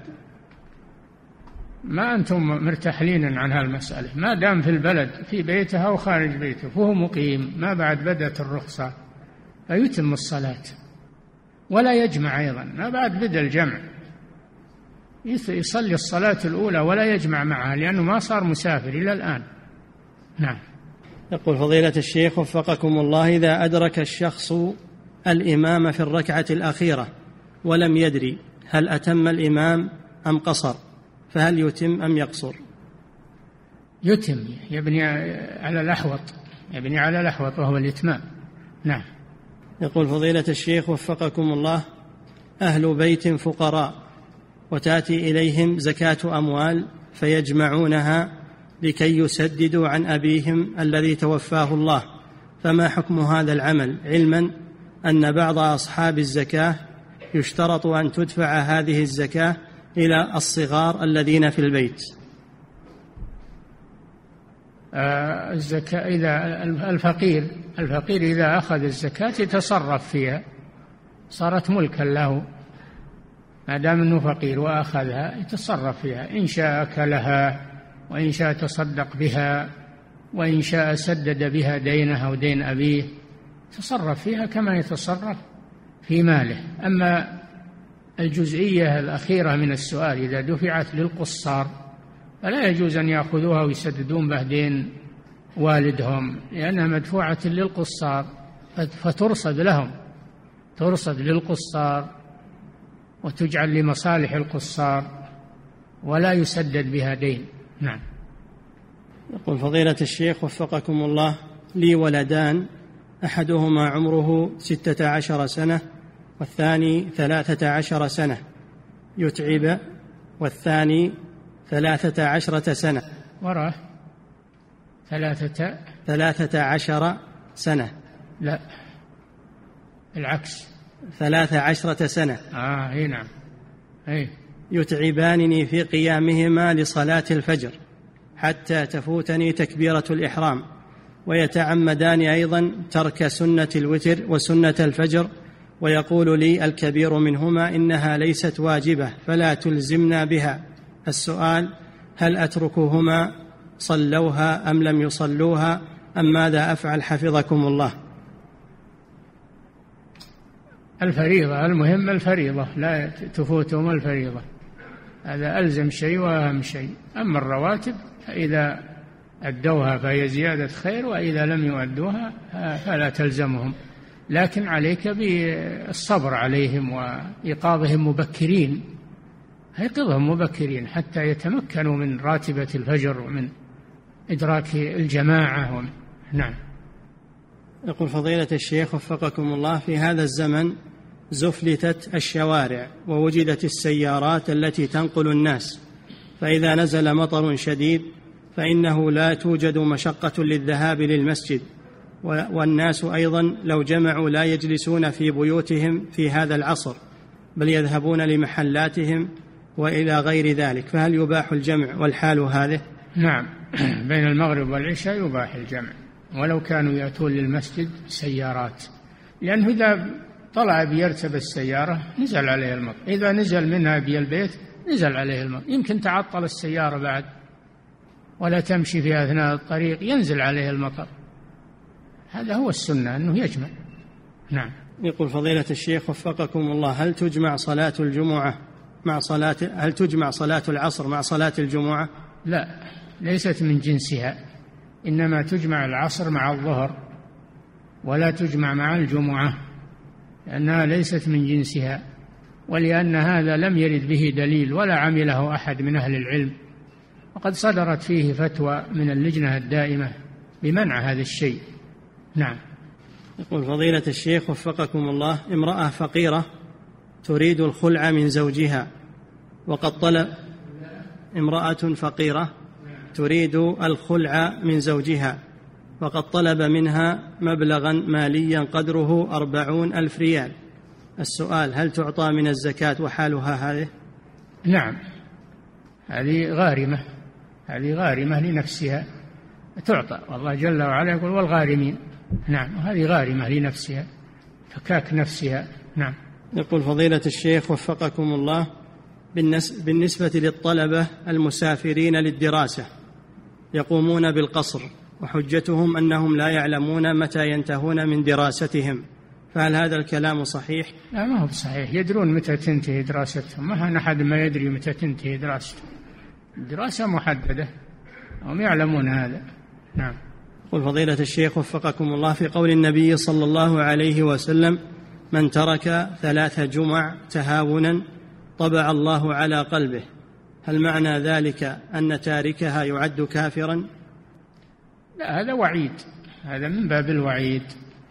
ما أنتم مرتحلين عن هالمسألة، ما دام في البلد في بيته أو خارج بيته فهو مقيم، ما بعد بدأت الرخصة فيتم الصلاة ولا يجمع أيضا، ما بعد بدأ الجمع يصلي الصلاة الأولى ولا يجمع معها لأنه ما صار مسافر إلى الآن. نعم. يقول فضيلة الشيخ وفقكم الله، إذا أدرك الشخص الإمام في الركعة الأخيرة ولم يدري هل أتم الإمام أم قصر، فهل يتم أم يقصر؟ يتم، يبني على الأحوط، يبني على الأحوط وهو الإتمام. نعم. يقول فضيلة الشيخ وفقكم الله، أهل بيت فقراء وتأتي إليهم زكاة أموال فيجمعونها لكي يسددوا عن أبيهم الذي توفاه الله، فما حكم هذا العمل، علما أن بعض أصحاب الزكاة يشترط أن تدفع هذه الزكاة إلى الصغار الذين في البيت؟ آه الزكاة إذا الفقير الفقير إذا أخذ الزكاة يتصرف فيها، صارت ملكا له، ما دام أنه فقير وأخذها يتصرف فيها، إن شاء أكلها وإن شاء تصدق بها وإن شاء سدد بها دينها ودين أبيه، تصرف فيها كما يتصرف في ماله. أما الجزئية الأخيرة من السؤال إذا دفعت للقصار فلا يجوز أن يأخذوها ويسددون به دين والدهم، لأنها مدفوعة للقصار فترصد لهم، ترصد للقصار وتجعل لمصالح القصار ولا يسدد بها دين. نعم. يقول فضيلة الشيخ وفقكم الله، لي ولدان، أحدهما عمره ستة عشر سنة والثاني ثلاثة عشر سنة، يتعب، والثاني ثلاثة عشرة سنة. وراه ثلاثة ثلاثة عشر سنة. لا العكس، ثلاثة عشرة سنة. آه إيه نعم. إيه. يتعبانني في قيامهما لصلاة الفجر حتى تفوتني تكبيرة الإحرام، ويتعمدان أيضا ترك سنة الوتر وسنة الفجر، ويقول لي الكبير منهما إنها ليست واجبة فلا تلزمنا بها. السؤال: هل أتركهما صلوها أم لم يصلوها أم ماذا أفعل حفظكم الله؟ الفريضة، المهم الفريضة، لا تفوتهم الفريضة، هذا ألزم شيء وأهم شيء. أما الرواتب فإذا أدوها فهي زيادة خير، وإذا لم يؤدوها فلا تلزمهم، لكن عليك بالصبر عليهم وإيقاظهم مبكرين، أيقظهم مبكرين حتى يتمكنوا من راتبة الفجر ومن إدراك الجماعة ومن... نعم. يقول فضيلة الشيخ وفقكم الله، في هذا الزمن زفلتت الشوارع ووجدت السيارات التي تنقل الناس، فإذا نزل مطر شديد فإنه لا توجد مشقة للذهاب للمسجد، والناس أيضا لو جمعوا لا يجلسون في بيوتهم في هذا العصر بل يذهبون لمحلاتهم وإلى غير ذلك، فهل يباح الجمع والحال هذه؟ نعم، بين المغرب والعشاء يباح الجمع ولو كانوا يأتون للمسجد سيارات، لأنه إذا طلع بيرتب السيارة نزل عليه المطر، إذا نزل منها بي البيت نزل عليه المطر، يمكن تعطل السيارة بعد ولا تمشي في أثناء الطريق ينزل عليه المطر. هذا هو السنة، أنه يجمع. نعم. يقول فضيلة الشيخ وفقكم الله، هل تجمع صلاة الجمعة مع صلاة هل تجمع صلاة العصر مع صلاة الجمعة؟ لا، ليست من جنسها، إنما تجمع العصر مع الظهر ولا تجمع مع الجمعة، لأنها ليست من جنسها، ولأن هذا لم يرد به دليل ولا عمله أحد من أهل العلم، وقد صدرت فيه فتوى من اللجنة الدائمة بمنع هذا الشيء. نعم. يقول فضيلة الشيخ وفقكم الله، امرأة فقيرة تريد الخلع من زوجها وقد طلب امرأة فقيرة تريد الخلع من زوجها وقد طلب منها مبلغا ماليا قدره أربعون ألف ريال. السؤال: هل تعطى من الزكاة وحالها هذه؟ نعم، هذه غارمة، هذه غارمة لنفسها تعطى، والله جل وعلا يقول والغارمين. نعم، هذه غارمة لنفسها، فكاك نفسها. نعم. يقول فضيلة الشيخ وفقكم الله، بالنسبة للطلبة المسافرين للدراسة يقومون بالقصر وحجتهم أنهم لا يعلمون متى ينتهون من دراستهم، فهل هذا الكلام صحيح؟ لا، ما هو صحيح، يدرون متى تنتهي دراستهم، ما أحد ما يدري متى تنتهي دراسته، الدراسة محددة، هم يعلمون هذا. نعم. يقول فضيلة الشيخ وفقكم الله، في قول النبي صلى الله عليه وسلم: من ترك ثلاث جمع تهاونا طبع الله على قلبه، هل معنى ذلك أن تاركها يعد كافرا؟ لا، هذا وعيد، هذا من باب الوعيد،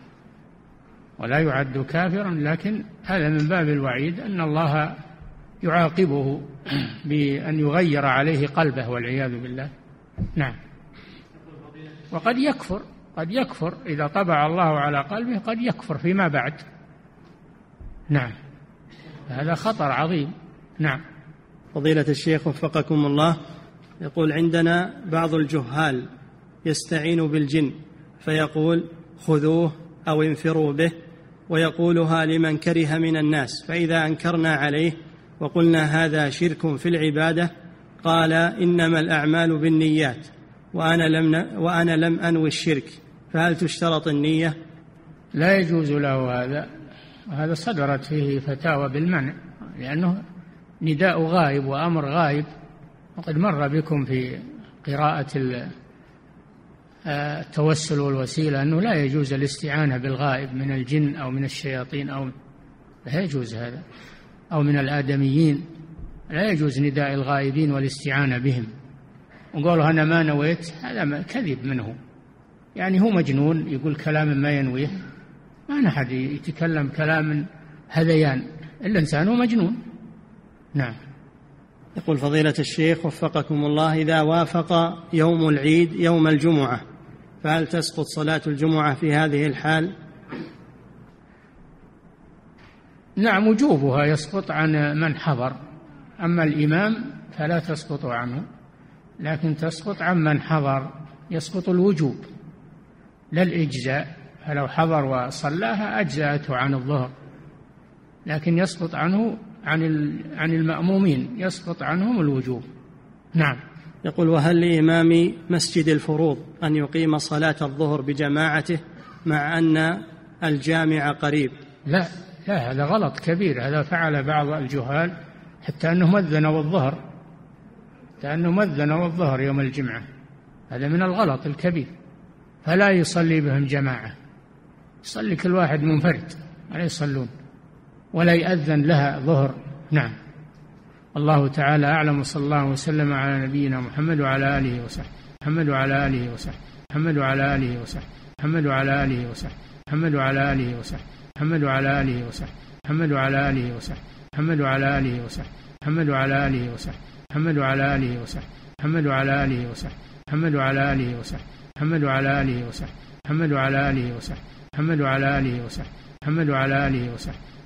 ولا يعد كافرا، لكن هذا من باب الوعيد أن الله يعاقبه بأن يغير عليه قلبه والعياذ بالله. نعم. وقد يكفر، قد يكفر إذا طبع الله على قلبه، قد يكفر فيما بعد. نعم، هذا خطر عظيم. نعم. فضيلة الشيخ وفقكم الله، يقول عندنا بعض الجهال يستعين بالجن فيقول خذوه أو انفروا به، ويقولها لمن كره من الناس، فإذا أنكرنا عليه وقلنا هذا شرك في العبادة قال إنما الأعمال بالنيات وأنا لم, وأنا لم أنوي الشرك، فهل تشترط النية؟ لا يجوز له هذا، هذا صدرت فيه فتاوى بالمنع، لأنه نداء غائب وأمر غائب، وقد مر بكم في قراءة التوسل والوسيلة أنه لا يجوز الاستعانة بالغائب من الجن أو من الشياطين، أو لا يجوز هذا، أو من الآدميين، لا يجوز نداء الغائبين والاستعانة بهم. وقالوا أنا ما نويت، هذا كذب منه، يعني هو مجنون يقول كلام ما ينويه، ما أحد يتكلم كلام هذيان، الإنسان هو مجنون. نعم. يقول فضيلة الشيخ وفقكم الله، إذا وافق يوم العيد يوم الجمعة فهل تسقط صلاة الجمعة في هذه الحال؟ نعم، وجوبها يسقط عن من حضر، أما الإمام فلا تسقط عنه، لكن تسقط عن من حضر، يسقط الوجوب لا الإجزاء، فلو حضر وصلاها أجزأته عن الظهر، لكن يسقط عنه عن عن المأمومين، يسقط عنهم الوجوب. نعم. يقول وهل لإمام مسجد الفروض أن يقيم صلاة الظهر بجماعته مع أن الجامع قريب؟ لا لا، هذا غلط كبير، هذا فعل بعض الجهال حتى أنه مذن والظهر، حتى أنه مذن والظهر يوم الجمعة، هذا من الغلط الكبير، فلا يصلي بهم جماعة، يصلي كل واحد منفرد، ولا يصلون ولا يأذن لها ظهر. نعم. الله تعالى أعلم، وصلى الله وسلم على نبينا محمد وعلى آله وصحبه محمد وعلى آله وصحبه محمد وعلى آله وصحبه محمد وعلى آله وصحبه محمد وعلى آله وصحبه محمد وعلى آله وصحبه محمد وعلى آله وصحبه محمد وعلى آله وصحبه محمد وعلى آله وصحبه محمد وعلى آله وصحبه محمد وعلى آله وصحبه محمد وعلى آله وصحبه محمد وعلى آله وصحبه محمد وعلى آله وصحبه محمد وعلى آله وصحبه محمد وعلى آله وصحبه